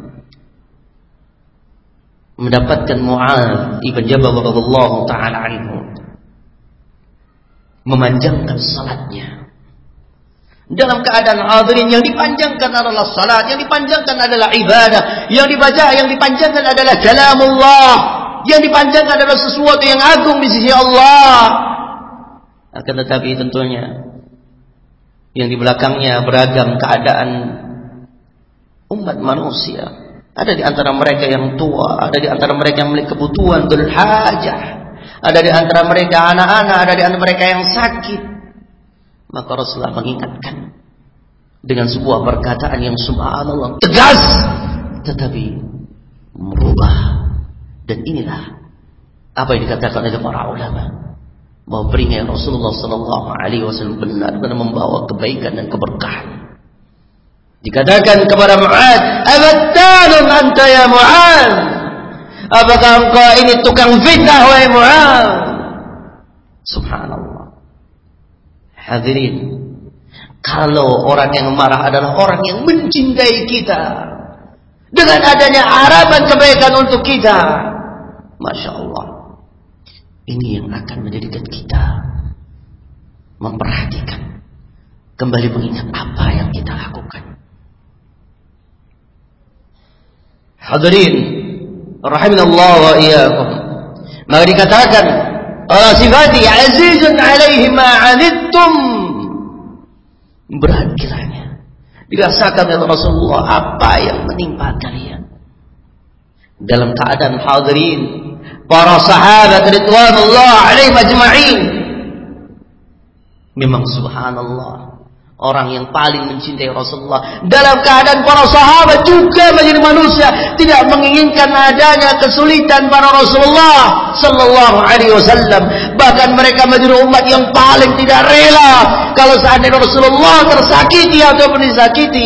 mendapatkan Mu'adz ibn Jabal radhiyallahu taala anhu memanjangkan salatnya, dalam keadaan hadirin yang dipanjangkan adalah salat, yang dipanjangkan adalah ibadah, yang dibaca, yang dipanjangkan adalah kalamullah, yang dipanjangkan adalah sesuatu yang agung di sisi Allah. Akan tetapi tentunya yang di belakangnya beragam keadaan umat manusia. Ada di antara mereka yang tua, ada di antara mereka yang memiliki kebutuhan berhajah, ada di antara mereka anak-anak, ada di antara mereka yang sakit. Maka Rasulullah mengingatkan dengan sebuah perkataan yang subhanallah tegas, tetapi merubah. Dan inilah apa yang dikatakan oleh para ulama, bahwa peringatan Rasulullah SAW benar-benar membawa kebaikan dan keberkahan. Dikatakan kepada Mu'adz, "Abattanun anta ya Mu'adz? Apakah engkau ini tukang fitnah wahai Mu'adz?" Subhanallah. Hadirin, kalau orang yang marah adalah orang yang mencintai kita, dengan adanya harapan kebaikan untuk kita, Masya Allah, ini yang akan menjadikan kita memperhatikan, kembali mengingat apa yang kita lakukan. Hadirin rahimanallah wa iyyakum, maka dikatakan sifati azizun alaihi ma 'anittum, berat kiranya dirasakan oleh Rasulullah apa yang menimpa kalian. Dalam keadaan hadirin para sahabat ridwanullah alaihim ajma'in, memang subhanallah, orang yang paling mencintai Rasulullah, dalam keadaan para sahabat juga menjadi manusia, tidak menginginkan adanya kesulitan para Rasulullah sallallahu alaihi wasallam. Bahkan mereka menjadi umat yang paling tidak rela kalau seandainya Rasulullah tersakiti ataupun disakiti.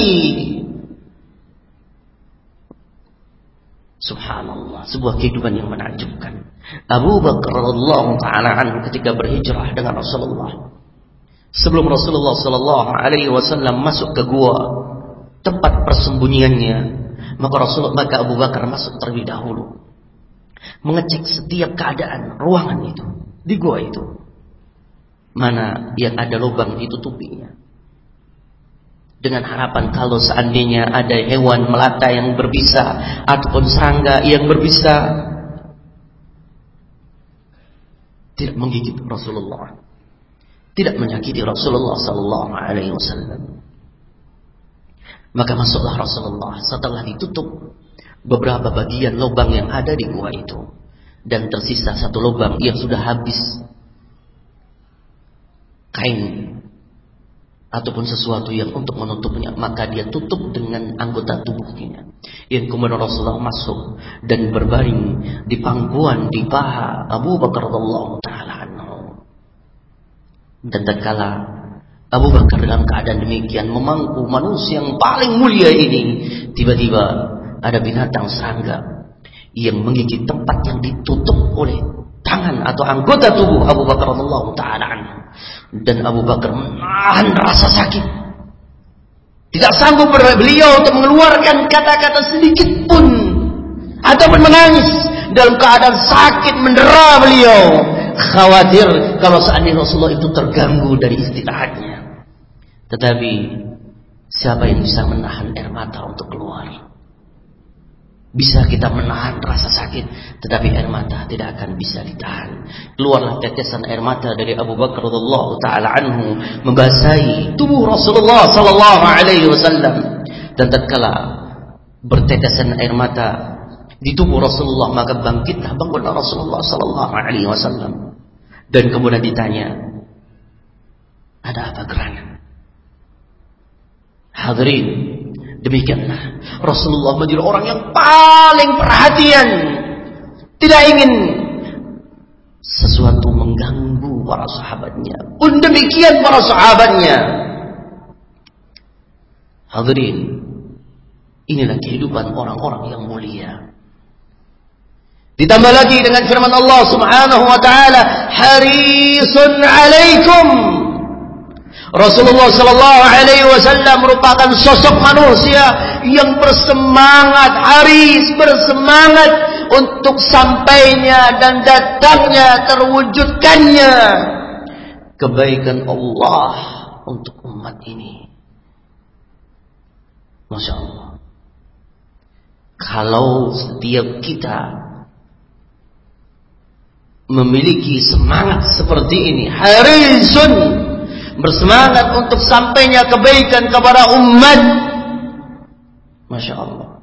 Subhanallah, sebuah kehidupan yang menakjubkan. Abu Bakar radhiyallahu taala anhu ketika berhijrah dengan Rasulullah, sebelum Rasulullah sallallahu alaihi wasallam masuk ke gua, tempat persembunyiannya, maka Abu Bakar masuk terlebih dahulu, mengecek setiap keadaan ruangan itu, di gua itu, mana yang ada lubang ditutupinya, dengan harapan kalau seandainya ada hewan melata yang berbisa ataupun serangga yang berbisa, tidak menggigit Rasulullah, tidak menyakiti Rasulullah sallallahu alaihi wasallam. Maka masuklah Rasulullah setelah ditutup beberapa bagian lubang yang ada di gua itu, dan tersisa satu lubang yang sudah habis kain ataupun sesuatu yang untuk menutupnya, maka dia tutup dengan anggota tubuhnya. Yang kemudian Rasulullah masuk dan berbaring di pangkuan di paha Abu Bakar radhiyallahu taala anhu. Dan tatkala Abu Bakar dalam keadaan demikian memangku manusia yang paling mulia ini, tiba-tiba ada binatang serangga yang menggigit tempat yang ditutup oleh tangan atau anggota tubuh Abu Bakar radhiyallahu taala anhu. Dan Abu Bakar menahan rasa sakit. Tidak sanggup beliau untuk mengeluarkan kata-kata sedikit pun ataupun menangis dalam keadaan sakit mendera beliau. Khawatir kalau seandainya Rasulullah itu terganggu dari istirahatnya. Tetapi siapa yang bisa menahan air mata untuk keluar? Bisa kita menahan rasa sakit, tetapi air mata tidak akan bisa ditahan. Keluarlah tetesan air mata dari Abu Bakar radhiyallahu taala anhu membasahi tubuh Rasulullah sallallahu alaihi wasallam. Dan tatkala bertetesan air mata di tubuh Rasulullah, maka bangunlah Rasulullah sallallahu alaihi wasallam. Dan kemudian ditanya, ada apa gerangan? Hadirin, demikianlah Rasulullah menjadi orang yang paling perhatian, tidak ingin sesuatu mengganggu para sahabatnya. Pun demikian para sahabatnya. Hadirin, inilah kehidupan orang-orang yang mulia. Ditambah lagi dengan firman Allah Subhanahu wa taala, harisun alaikum. Rasulullah sallallahu alaihi wasallam merupakan sosok manusia yang bersemangat, haris, bersemangat untuk sampainya dan datangnya, terwujudkannya kebaikan Allah untuk umat ini. Masya Allah. Kalau setiap kita memiliki semangat seperti ini, harisun, bersemangat untuk sampainya kebaikan kepada umat, Masya Allah,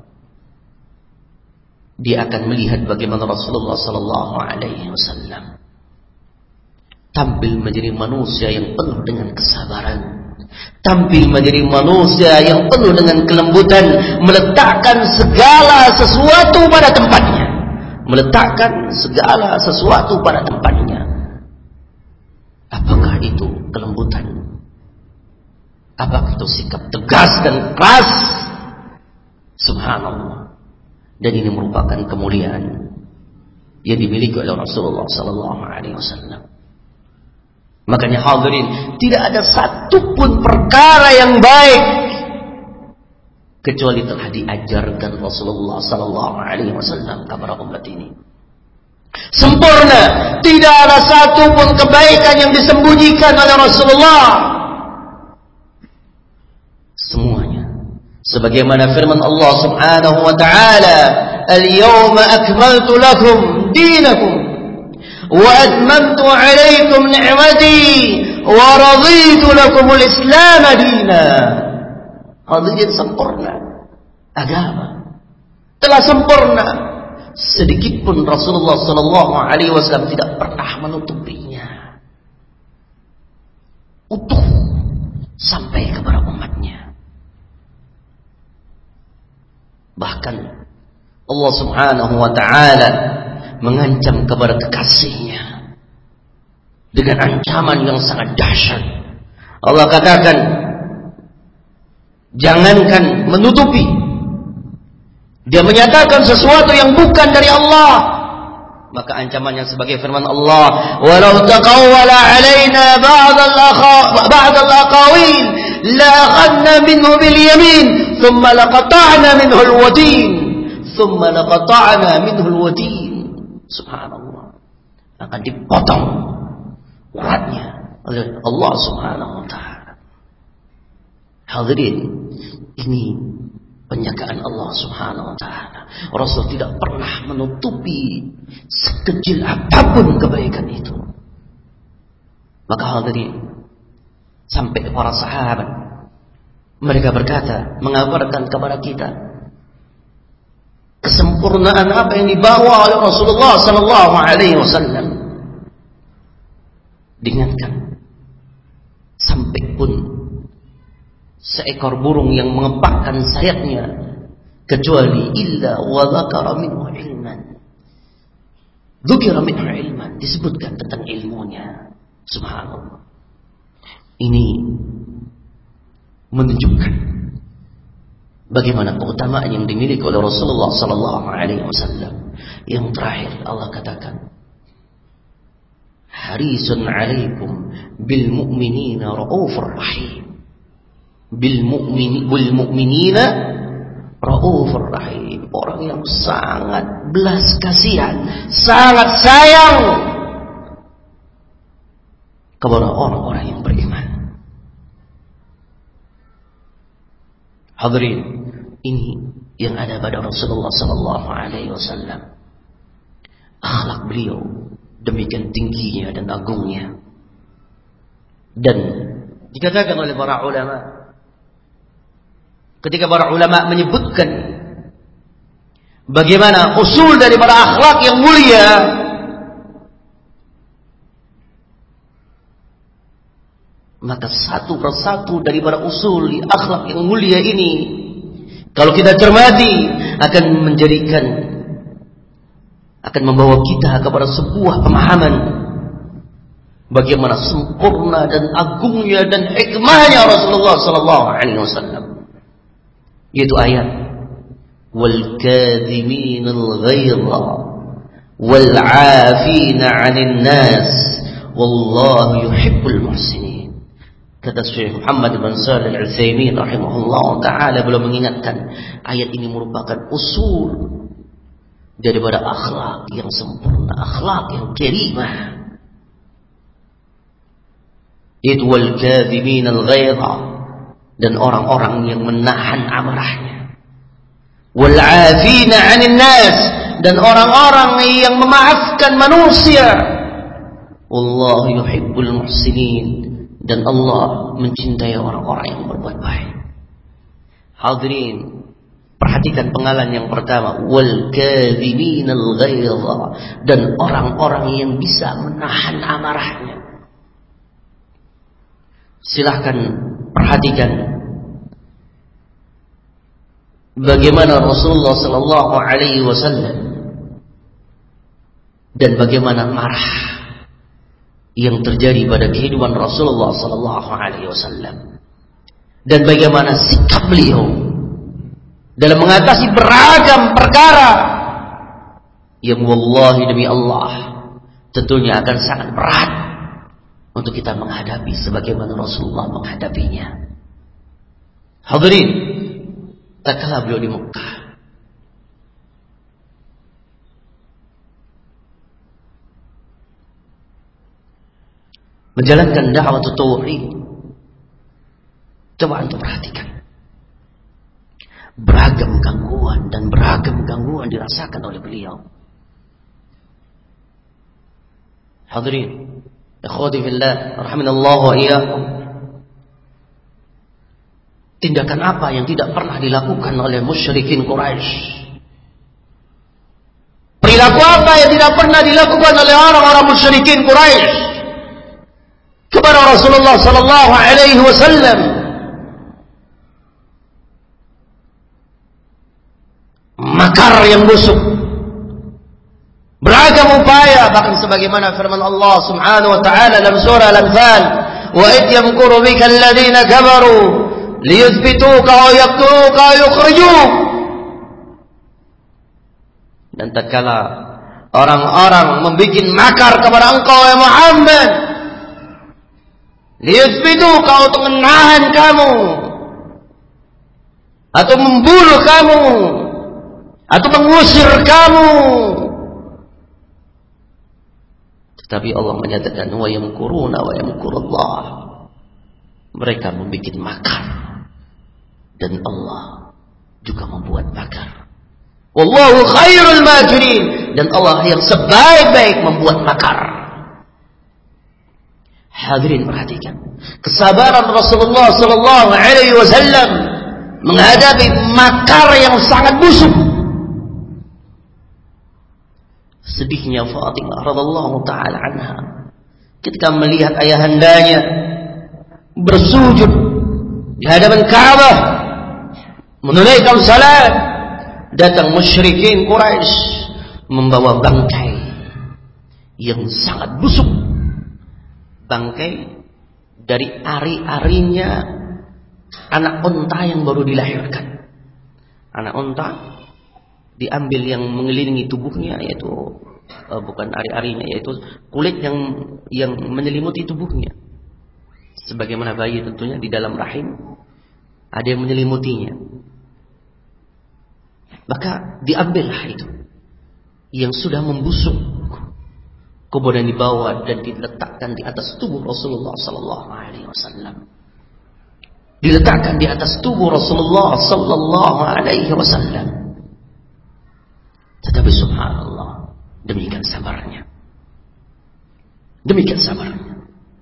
dia akan melihat bagaimana Rasulullah Sallallahu Alaihi Wasallam tampil menjadi manusia yang penuh dengan kesabaran, tampil menjadi manusia yang penuh dengan kelembutan, meletakkan segala sesuatu pada tempatnya, meletakkan segala sesuatu pada tempatnya. Apakah itu kelembutan? Apakah itu sikap tegas dan keras? Subhanallah. Dan ini merupakan kemuliaan yang dimiliki oleh Rasulullah sallallahu alaihi wasallam. Makanya hadirin, tidak ada satupun perkara yang baik kecuali telah diajarkan Rasulullah sallallahu alaihi wasallam kepada umat ini. Sempurna, tidak ada satupun kebaikan yang disembunyikan oleh Rasulullah. Semuanya sebagaimana firman Allah Subhanahu wa taala, "Al-yawma akmaltu lakum dinakum wa atmamtu 'alaykum ni'mati wa raditu lakum al-Islam dinan." Hadirin, sempurna agama, telah sempurna. Sedikit pun Rasulullah sallallahu alaihi wasallam tidak pernah menutupinya. Utuh sampai kepada umatnya. Bahkan Allah Subhanahu wa taala mengancam kepada kekasihnya dengan ancaman yang sangat dahsyat. Allah katakan, jangankan menutupi, dia menyatakan sesuatu yang bukan dari Allah, maka ancamannya sebagai firman Allah, walau taqawwala alaina ba'd al-aqawil la akhadna minhu bil yamin thumma laqata'na minhu al-watin. Subhanallah, akan dipotong uratnya oleh Allah Subhanahu wa taala. Hadirin, ini penjagaan Allah Subhanahu wa taala. Rasul tidak pernah menutupi sekecil apapun kebaikan itu. Maka hadirin, sampai para sahabat mereka berkata, mengabarkan kepada kita Kesempurnaan apa yang dibawa oleh Rasulullah sallallahu alaihi wasallam. Diingatkan sampai pun seekor burung yang mengepakkan sayapnya kecuali illa wa dzakara minhu ilman. Dzukira minhu ilman, disebutkan tentang ilmunya. Subhanallah. Ini menunjukkan bagaimana keutamaan yang dimiliki oleh Rasulullah sallallahu alaihi wasallam. Yang terakhir Allah katakan, harisun 'alaikum bil mu'minina raufur rahim. Bil mu'minina raufur rahim. Orang yang sangat belas kasihan, sangat sayang kepada orang-orang yang beriman. Hadirin, ini yang ada pada Rasulullah sallallahu alaihi wasallam. Akhlak beliau demikian tingginya dan agungnya. Dan dikatakan oleh para ulama, ketika para ulama menyebutkan bagaimana usul daripada akhlak yang mulia, maka satu persatu daripada usul di akhlak yang mulia ini, kalau kita cermati, akan membawa kita kepada sebuah pemahaman bagaimana sempurna dan agungnya dan hikmahnya Rasulullah sallallahu alaihi wasallam. Yaitu ayat wal kadhiminal ghaidha wal 'afina 'anil nas wallahu yuhibbul muhsinin. Kata Syekh Muhammad bin Shalih Al-Utsaimin rahimahullah taala, beliau mengingatkan ayat ini merupakan usul daripada akhlak yang sempurna, akhlak yang karimah. Itu wal kadhimin al ghaidha, dan orang-orang yang menahan amarahnya. Wal 'afina 'anil nas, dan orang-orang yang memaafkan manusia. Wallahu yuhibbul muhsinin, dan Allah mencintai orang-orang yang berbuat baik. Hadirin, perhatikan pengalan yang pertama, wal kadhiminal ghaidha, dan orang-orang yang bisa menahan amarahnya. Silahkan perhatikan bagaimana Rasulullah sallallahu alaihi wasallam dan bagaimana marah yang terjadi pada kehidupan Rasulullah sallallahu alaihi wasallam, dan bagaimana sikap beliau dalam mengatasi beragam perkara yang wallahi demi Allah tentunya akan sangat berat untuk kita menghadapi sebagaimana Rasulullah menghadapinya. Hadirin, tatkala beliau di Mekah, menjalankan dakwah tauhid, coba antum perhatikan beragam gangguan dan beragam gangguan dirasakan oleh beliau. Hadirin, ikhwati fillah, rahimanallahu wa iyyakum. Tindakan apa yang tidak pernah dilakukan oleh musyrikin Quraisy? Perilaku apa yang tidak pernah dilakukan oleh orang-orang musyrikin Quraisy kepada Rasulullah sallallahu alaihi wasallam? Makar yang busuk, beragam upaya, bahkan sebagaimana firman Allah Subhanahu wa taala dalam surah Al-Anfal, wa id yamkuru bika alladziina kafaru liyuthbituka aw yaqtuluka aw yukhrijuk. Dan tatkala orang-orang membuat makar kepada engkau ya Muhammad, liyuthbituka, untuk menahan kamu atau membunuh kamu atau mengusir kamu. Tetapi Allah menyatakan wa yamkuruna wa yamkurullah, mereka membuat makar dan Allah juga membuat makar. Wallahu khairul makirin, dan Allah yang sebaik-baik membuat makar. Hadirin, perhatikan kesabaran Rasulullah sallallahu alaihi wasallam menghadapi makar yang sangat busuk, Sedihnya Fatimah radhiyallahu taala anha ketika melihat ayahandanya bersujud di hadapan Ka'bah menunaikan salat, datang musyrikin Quraisy membawa bangkai yang sangat busuk, bangkai dari ari-arinya anak unta yang baru dilahirkan. Anak unta diambil yang mengelilingi tubuhnya, yaitu bukan ari-arinya, yaitu kulit yang menyelimuti tubuhnya. Sebagaimana bayi tentunya di dalam rahim ada yang menyelimutinya. Maka diambillah itu yang sudah membusuk, kemudian dibawa dan diletakkan di atas tubuh Rasulullah sallallahu alaihi wasallam. Diletakkan di atas tubuh Rasulullah sallallahu alaihi wasallam. Tetapi subhanallah, demikian sabarnya. Demikian sabarnya.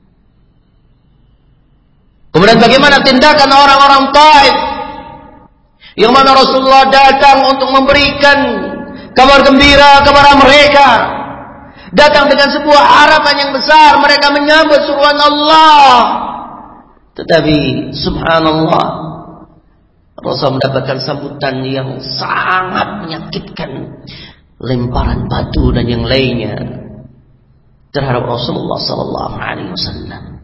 Kemudian bagaimana tindakan orang-orang Taif yang mana Rasulullah datang untuk memberikan kabar gembira kepada mereka, datang dengan sebuah harapan yang besar, mereka menyambut seruan Allah. Tetapi subhanallah, Rasul mendapatkan sambutan yang sangat menyakitkan, lemparan batu dan yang lainnya terhadap Rasulullah sallallahu alaihi wasallam.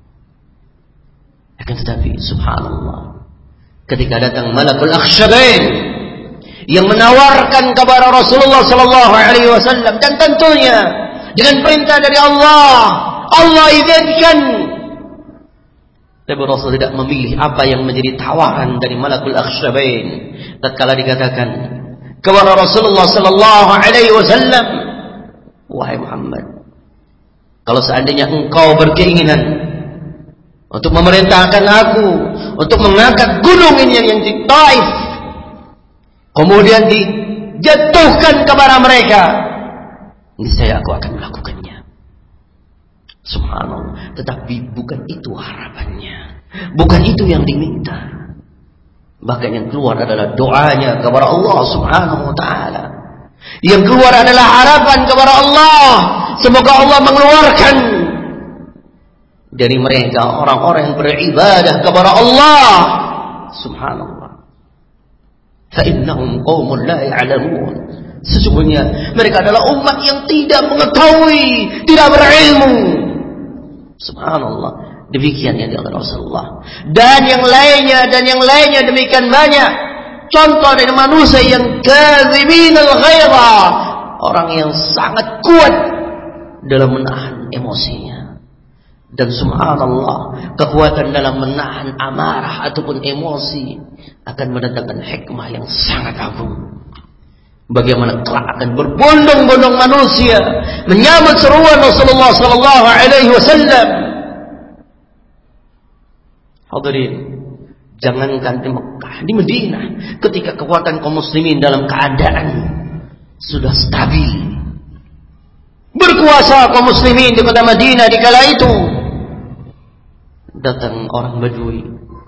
Akan tetapi subhanallah, ketika datang Malakul Akhshabain yang menawarkan kepada Rasulullah sallallahu alaihi wasallam, dan tentunya dengan perintah dari Allah, Allah izinkan. Tapi Rasul tidak memilih apa yang menjadi tawaran dari Malakul Akhshabain. Tatkala dikatakan kepada Rasulullah sallallahu alaihi wasallam, wahai Muhammad, kalau seandainya engkau berkeinginan untuk memerintahkan aku untuk mengangkat gunung ini yang di Taif, kemudian dijatuhkan kepada mereka, niscaya aku akan melakukannya. Subhanallah. Tetapi bukan itu harapannya, bukan itu yang diminta. Bahkan yang keluar adalah doanya kepada Allah subhanahu wa ta'ala. Yang keluar adalah harapan kepada Allah, semoga Allah mengeluarkan dari mereka orang-orang yang beribadah kepada Allah subhanallah. فَإِنَّهُمْ قَوْمٌ لَا يَعْلَمُونَ. Sesungguhnya mereka adalah umat yang tidak mengetahui, tidak berilmu. Subhanallah. Demikian yang dilakukan Rasulullah. Dan yang lainnya demikian banyak. Contoh dari manusia yang kadziminal ghaidha, orang yang sangat kuat dalam menahan emosinya. Dan subhanallah, kekuatan dalam menahan amarah ataupun emosi akan mendatangkan hikmah yang sangat agung. Bagaimana kelak akan berbondong-bondong manusia menyambut seruan Rasulullah sallallahu alaihi wasallam. Hadirin, jangankan di Mekah, di Madinah, ketika kekuatan kaum muslimin dalam keadaan sudah stabil, berkuasa kaum muslimin di kota Madinah di kala itu, datang orang Badui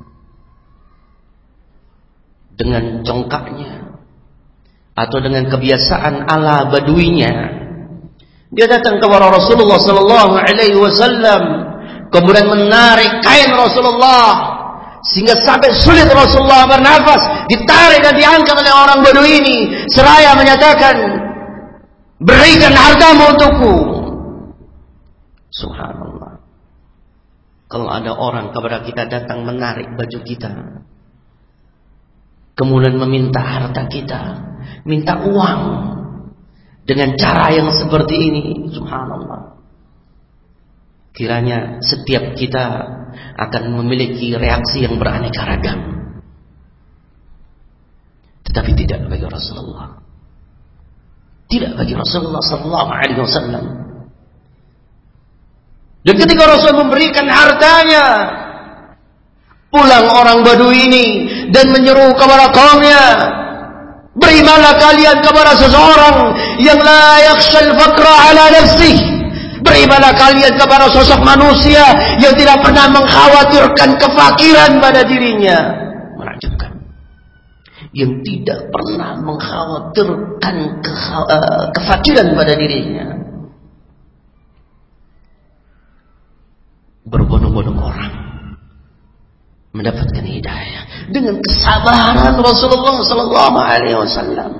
dengan congkaknya atau dengan kebiasaan ala Baduinya. Dia datang kepada Rasulullah sallallahu alaihi wasallam, kemudian menarik kain Rasulullah sehingga sampai sulit Rasulullah bernafas, ditarik dan diangkat oleh orang Badui ini, seraya menyatakan, berikan hartamu untukku. Subhanallah. Kalau ada orang kepada kita datang menarik baju kita, kemudian meminta harta kita, minta uang dengan cara yang seperti ini, subhanallah, kiranya setiap kita akan memiliki reaksi yang beraneka ragam. Tetapi tidak bagi Rasulullah. Tidak bagi Rasulullah sallallahu alaihi wasallam. Dan ketika Rasul memberikan hartanya, pulang orang Badui ini dan menyeru kepada kaumnya, berimanlah kalian kepada seseorang yang la yakhshal faqra ala nafsih. Berimanlah kalian kepada sosok manusia yang tidak pernah mengkhawatirkan kefakiran pada dirinya. Menakjubkan. yang tidak pernah mengkhawatirkan kefakiran pada dirinya. Berbondong-bondong orang mendapatkan hidayah dengan kesabaran Rasulullah sallallahu alaihi wasallam.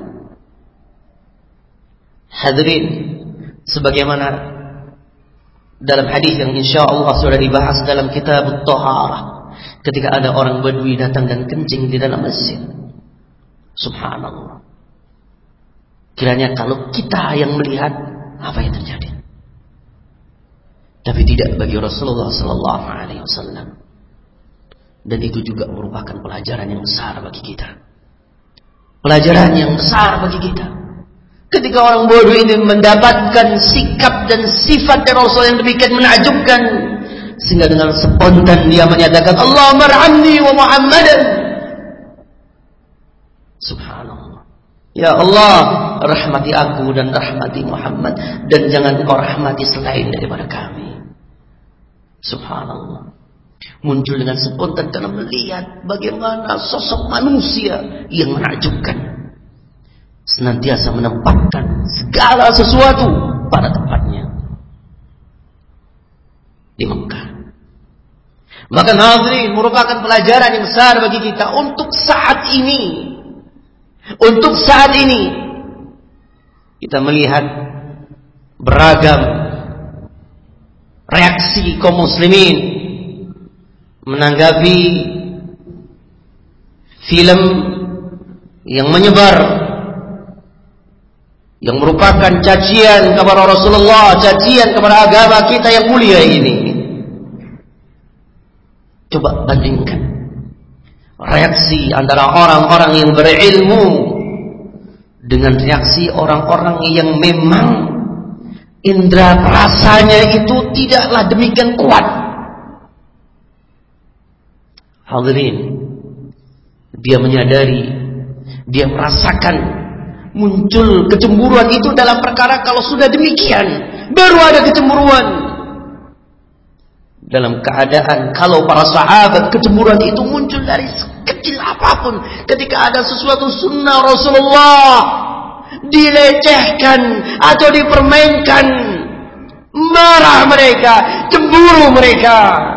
Hadirin, sebagaimana dalam hadis yang insyaallah sudah dibahas dalam kitab At-Taharah, ketika ada orang Badui datang dan kencing di dalam masjid. Subhanallah. Kiranya kalau kita yang melihat, apa yang terjadi? Tapi tidak bagi Rasulullah sallallahu alaihi wasallam. Dan itu juga merupakan pelajaran yang besar bagi kita. Pelajaran yang besar bagi kita. Ketika orang bodoh ini mendapatkan sikap dan sifat dari Rasul yang demikian menakjubkan, sehingga dengan spontan dia menyatakan, Allahumma arhamni wa Muhammadan. Subhanallah. Ya Allah, rahmati aku dan rahmati Muhammad, dan jangan kau rahmati selain daripada kami. Subhanallah. Muncul dengan spontan karena melihat bagaimana sosok manusia yang menakjubkan, senantiasa menempatkan segala sesuatu pada tempatnya di Mekah. Maka hadirin, merupakan pelajaran yang besar bagi kita untuk saat ini. Untuk saat ini kita melihat beragam reaksi kaum muslimin menanggapi film yang menyebar, yang merupakan cacian kepada Rasulullah, cacian kepada agama kita yang mulia ini. Coba bandingkan reaksi antara orang-orang yang berilmu dengan reaksi orang-orang yang memang indera perasanya itu tidaklah demikian kuat. Hadirin, dia menyadari, dia merasakan muncul kecemburuan itu dalam perkara kalau sudah demikian baru ada kecemburuan. Dalam keadaan kalau para sahabat kecemburuan itu muncul dari sekecil apapun, ketika ada sesuatu sunnah Rasulullah dilecehkan atau dipermainkan, marah mereka, cemburu mereka.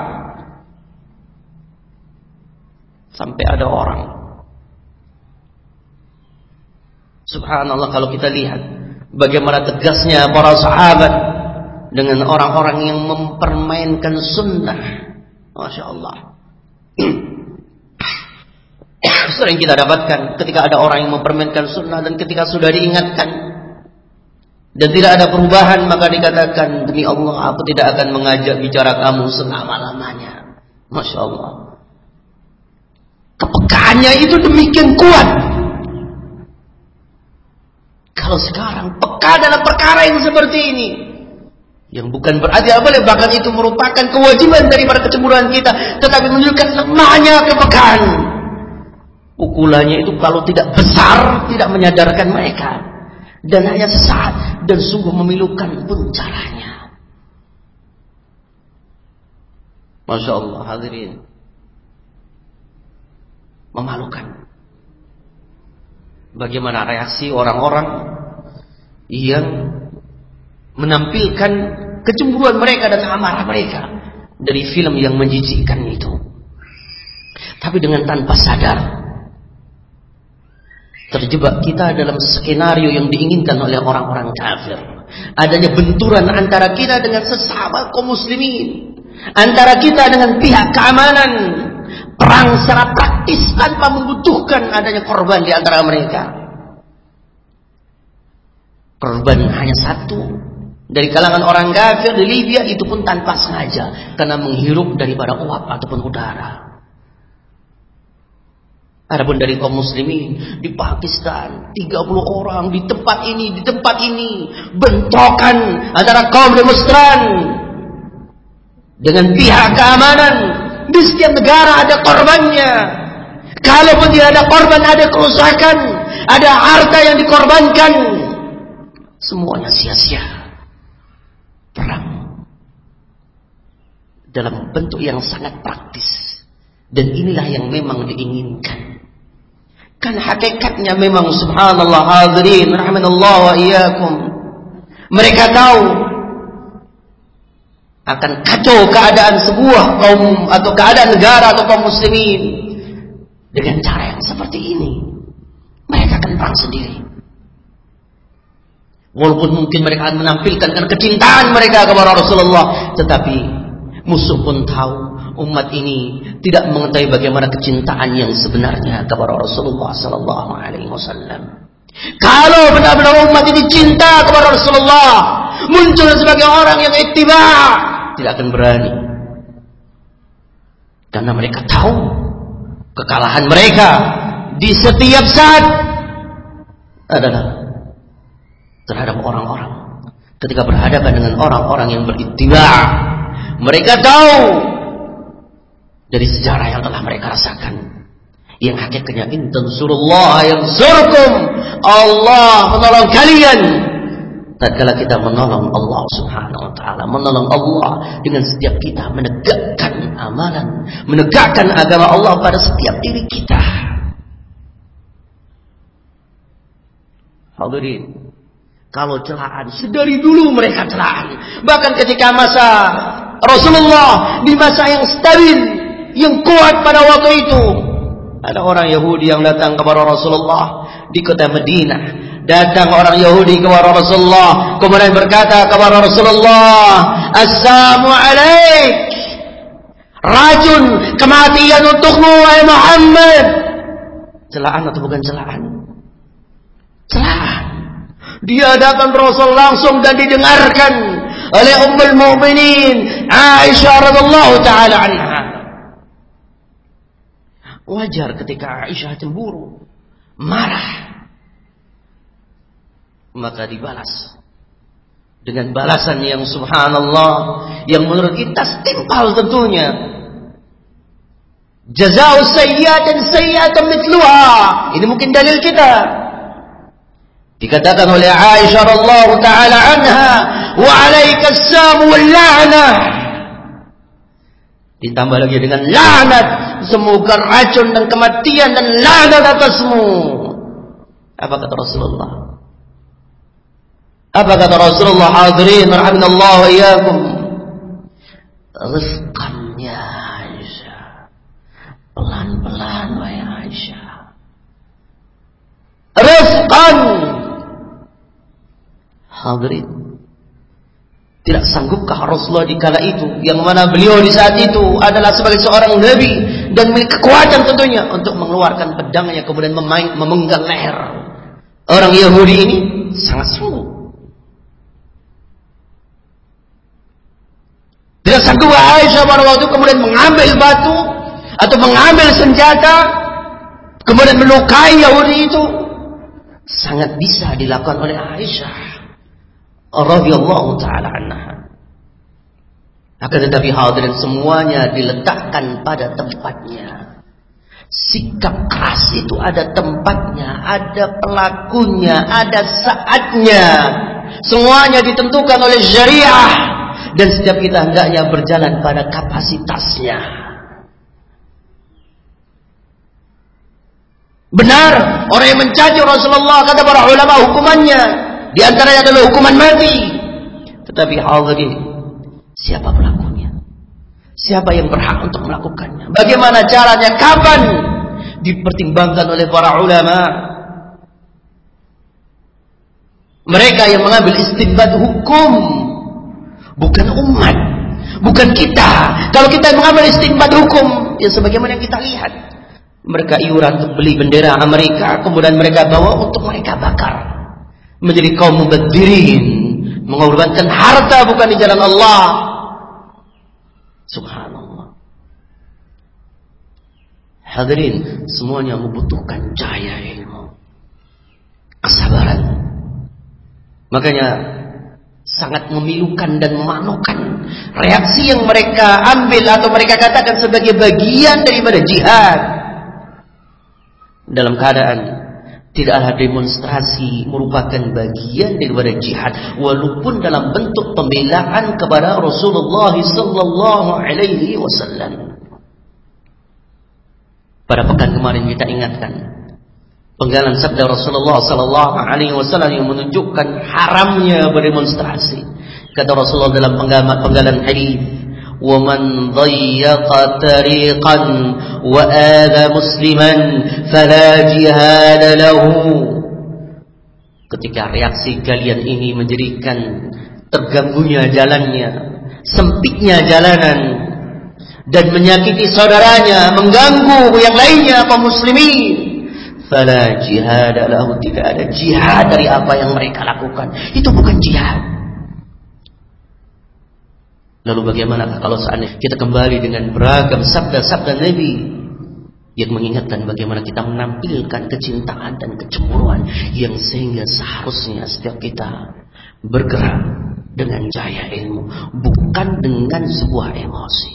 Sampai ada orang, subhanallah, kalau kita lihat bagaimana tegasnya para sahabat dengan orang-orang yang mempermainkan sunnah. Masya Allah. Sering kita dapatkan ketika ada orang yang mempermainkan sunnah, dan ketika sudah diingatkan dan tidak ada perubahan, maka dikatakan, demi Allah, aku tidak akan mengajak bicara kamu selama-lamanya. Masya Allah. Kepekaannya itu demikian kuat. Kalau sekarang peka dalam perkara yang seperti ini, yang bukan berarti apa, bahkan itu merupakan kewajiban daripada kecemburuan kita, tetapi menunjukkan lemahnya kepekaan. Pukulannya itu kalau tidak besar, tidak menyadarkan mereka, dan hanya sesaat, dan sungguh memilukan pun caranya. Masya Allah, hadirin, memalukan. Bagaimana reaksi orang-orang yang menampilkan kecemburuan mereka dan amarah mereka dari film yang menjijikkan itu. Tapi dengan tanpa sadar, terjebak kita dalam skenario yang diinginkan oleh orang-orang kafir. Adanya benturan antara kita dengan sesama kaum muslimin, antara kita dengan pihak keamanan, perang secara praktis tanpa membutuhkan adanya korban di antara mereka. Korban hanya satu dari kalangan orang kafir di Libya, itu pun tanpa sengaja karena menghirup daripada uap ataupun udara. Adapun dari kaum muslimin di Pakistan, 30 orang di tempat ini, bentrokan antara kaum demonstran dengan pihak keamanan. Di setiap negara ada korbannya. Kalaupun tidak ada korban, ada kerusakan, ada harta yang dikorbankan. Semuanya sia-sia. Perang dalam bentuk yang sangat praktis, dan inilah yang memang diinginkan. Kan hakikatnya memang subhanallah hadirin rahimanallah wa iyyakum. Mereka tahu akan kacau keadaan sebuah kaum atau keadaan negara atau kaum muslimin dengan cara yang seperti ini. Mereka akan perang sendiri. Walaupun mungkin mereka akan menampilkan kecintaan mereka kepada Rasulullah, tetapi musuh pun tahu umat ini tidak mengetahui bagaimana kecintaan yang sebenarnya kepada Rasulullah sallallahu alaihi wasallam. Kalau benar-benar umat ini cinta kepada Rasulullah, muncul sebagai orang yang ittiba, tidak akan berani. Karena mereka tahu kekalahan mereka di setiap saat adalah terhadap orang-orang. Ketika berhadapan dengan orang-orang yang berittiba, mereka tahu dari sejarah yang telah mereka rasakan, yang hakikatnya in tansurullah yansurkum, Allah menolong kalian tatkala kita menolong Allah subhanahu wa ta'ala, menolong Allah dengan setiap kita menegakkan amalan, menegakkan agama Allah pada setiap diri kita. Hadirin, kalau celaan, sedari dulu mereka celaan. Bahkan ketika masa Rasulullah, di masa yang stabil, yang kuat pada waktu itu, ada orang Yahudi yang datang kepada Rasulullah di kota Madinah. Datang orang Yahudi kepada Rasulullah, kemudian berkata kepada Rasulullah, "Assalamu alaik, racun kematian untukmu wahai Muhammad." Celaan atau bukan celaan? Celaan. Dihadapan Rasul langsung dan didengarkan oleh Ummul Mukminin Aisyah radhiyallahu taala anha. Wajar ketika Aisyah cemburu, marah, maka dibalas dengan balasan yang subhanallah, yang menurut kita setimpal tentunya. Jazaa'u sayyi'atin sayyi'atan mithluha. Ini mungkin dalil kita. Dikatakan oleh Aisyah radhiyallahu taala anha, "Wa 'alaika as-sam wal la'nah." Ditambah lagi dengan laknat, semoga racun dan kematian dan laknat atasmu. Apa kata Rasulullah? Apa kata Rasulullah? Hadirin rahimanallahu wa iyyakum. Rifqan ya Aisyah. Pelan-pelan wahai Aisyah. Rifqan. Hadirin, tidak sanggupkah Rasulullah di kala itu, yang mana beliau di saat itu adalah sebagai seorang nabi dan memiliki kekuatan tentunya untuk mengeluarkan pedangnya kemudian memenggal leher orang Yahudi ini? Sangat sungguh. Tidak sanggup Aisyah pada waktu kemudian mengambil batu atau mengambil senjata kemudian melukai Yahudi itu. Sangat bisa dilakukan oleh Aisyah radhiyallahu taala anha. Akan tetapi hadirin, semuanya diletakkan pada tempatnya. Sikap keras itu ada tempatnya, ada pelakunya, ada saatnya. Semuanya ditentukan oleh syariah, dan setiap kita hendaknya berjalan pada kapasitasnya. Benar, orang yang mencaci Rasulullah, kata para ulama, hukumannya di antaranya adalah hukuman mati. Tetapi hadirin, siapa pelakunya? Siapa yang berhak untuk melakukannya? Bagaimana caranya? Kapan? Dipertimbangkan oleh para ulama. Mereka yang mengambil istinbat hukum, bukan umat, bukan kita. Kalau kita mengambil istinbat hukum, ya sebagaimana yang kita lihat, mereka iuran untuk beli bendera Amerika, kemudian mereka bawa untuk mereka bakar. Menjadi kaum mubadzirin, mengorbankan harta bukan di jalan Allah. Subhanallah. Hadirin, semuanya membutuhkan cahaya ilmu, kesabaran. Makanya sangat memilukan dan memalukan reaksi yang mereka ambil atau mereka katakan sebagai bagian daripada jihad. Dalam keadaan tidaklah demonstrasi merupakan bagian daripada jihad, walaupun dalam bentuk pembelaan kepada Rasulullah sallallahu alaihi wasallam. Pada pekan kemarin kita ingatkan Penggalan sabda Rasulullah sallallahu alaihi wasallam yang menunjukkan haramnya berdemonstrasi. Kata Rasulullah dalam penggalan hadis, "Wa man dhayyaqa tariqan wa adha musliman fala jihad lahu." Ketika reaksi kalian ini menjadikan terganggunya jalannya, sempitnya jalanan, dan menyakiti saudaranya, mengganggu yang lainnya kaum muslimin, fala jihad lahu, tidak ada jihad dari apa yang mereka lakukan. Itu bukan jihad. Lalu bagaimanakah kalau seandainya kita kembali dengan beragam sabda-sabda Nabi yang mengingatkan bagaimana kita menampilkan kecintaan dan kecemburuan, yang sehingga seharusnya setiap kita bergerak dengan cahaya ilmu, bukan dengan sebuah emosi.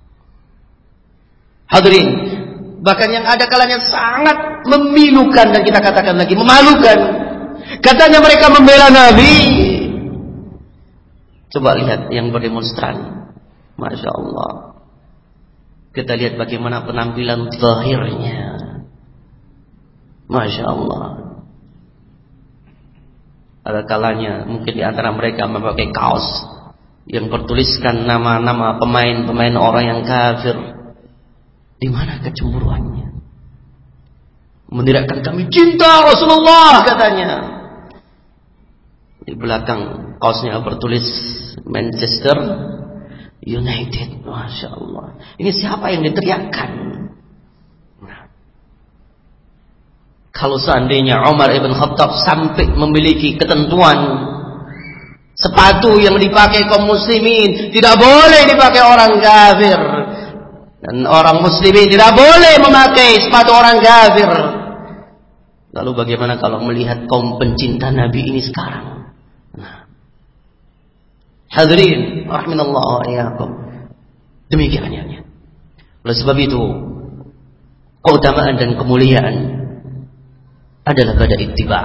Hadirin, bahkan yang ada kalanya sangat memilukan dan kita katakan lagi memalukan. Katanya mereka membela Nabi. Coba lihat yang berdemonstran, Masya Allah. Kita lihat bagaimana penampilan zahirnya, Masya Allah. Ada kalanya mungkin di antara mereka memakai kaos yang bertuliskan nama-nama pemain-pemain orang yang kafir. Di mana kecemburuannya? Menirakan kami cinta Rasulullah, katanya. Di belakang kaosnya bertulis Manchester United. Masya Allah. Ini siapa yang diteriakkan? Nah, kalau seandainya Umar ibn Khattab sampai memiliki ketentuan sepatu yang dipakai kaum muslimin tidak boleh dipakai orang kafir, dan orang muslimin tidak boleh memakai sepatu orang kafir, lalu bagaimana kalau melihat kaum pencinta Nabi ini sekarang? Hadirin rahimanallah wa iyyakum. Demikian hanya. Oleh sebab itu, keutamaan dan kemuliaan adalah pada ittiba.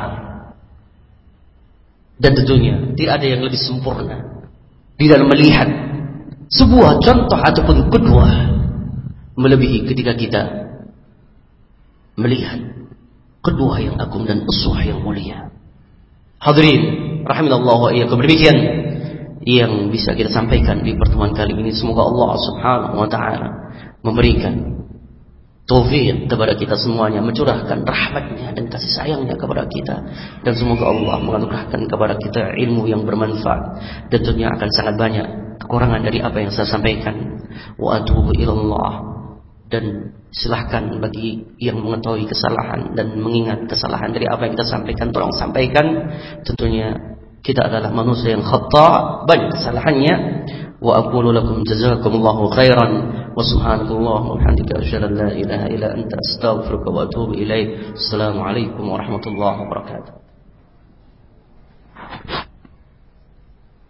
Dan tentunya tidak ada yang lebih sempurna di dalam melihat sebuah contoh ataupun kedua melebihi ketika kita melihat kedua yang agung dan uswah yang mulia. Hadirin rahimanallah wa iyyakum. Demikian yang bisa kita sampaikan di pertemuan kali ini. Semoga Allah subhanahu wa ta'ala memberikan taufik kepada kita semuanya, mencurahkan rahmatnya dan kasih sayangnya kepada kita, dan semoga Allah menganugerahkan kepada kita ilmu yang bermanfaat. Dan tentunya akan sangat banyak kekurangan dari apa yang saya sampaikan. Wa atubu ilallah. Dan silahkan bagi yang mengetahui kesalahan dan mengingat kesalahan dari apa yang kita sampaikan, tolong sampaikan. Tentunya kita adalah manusia yang khata', banyak kesalahannya. Wa aqulu lakum jazakumullahu khairan wa subhanallahi wa bihamdika asyhadu an la ilaha illa anta astaghfiruka wa atubu ilaik. Assalamu alaikum warahmatullahi wabarakatuh.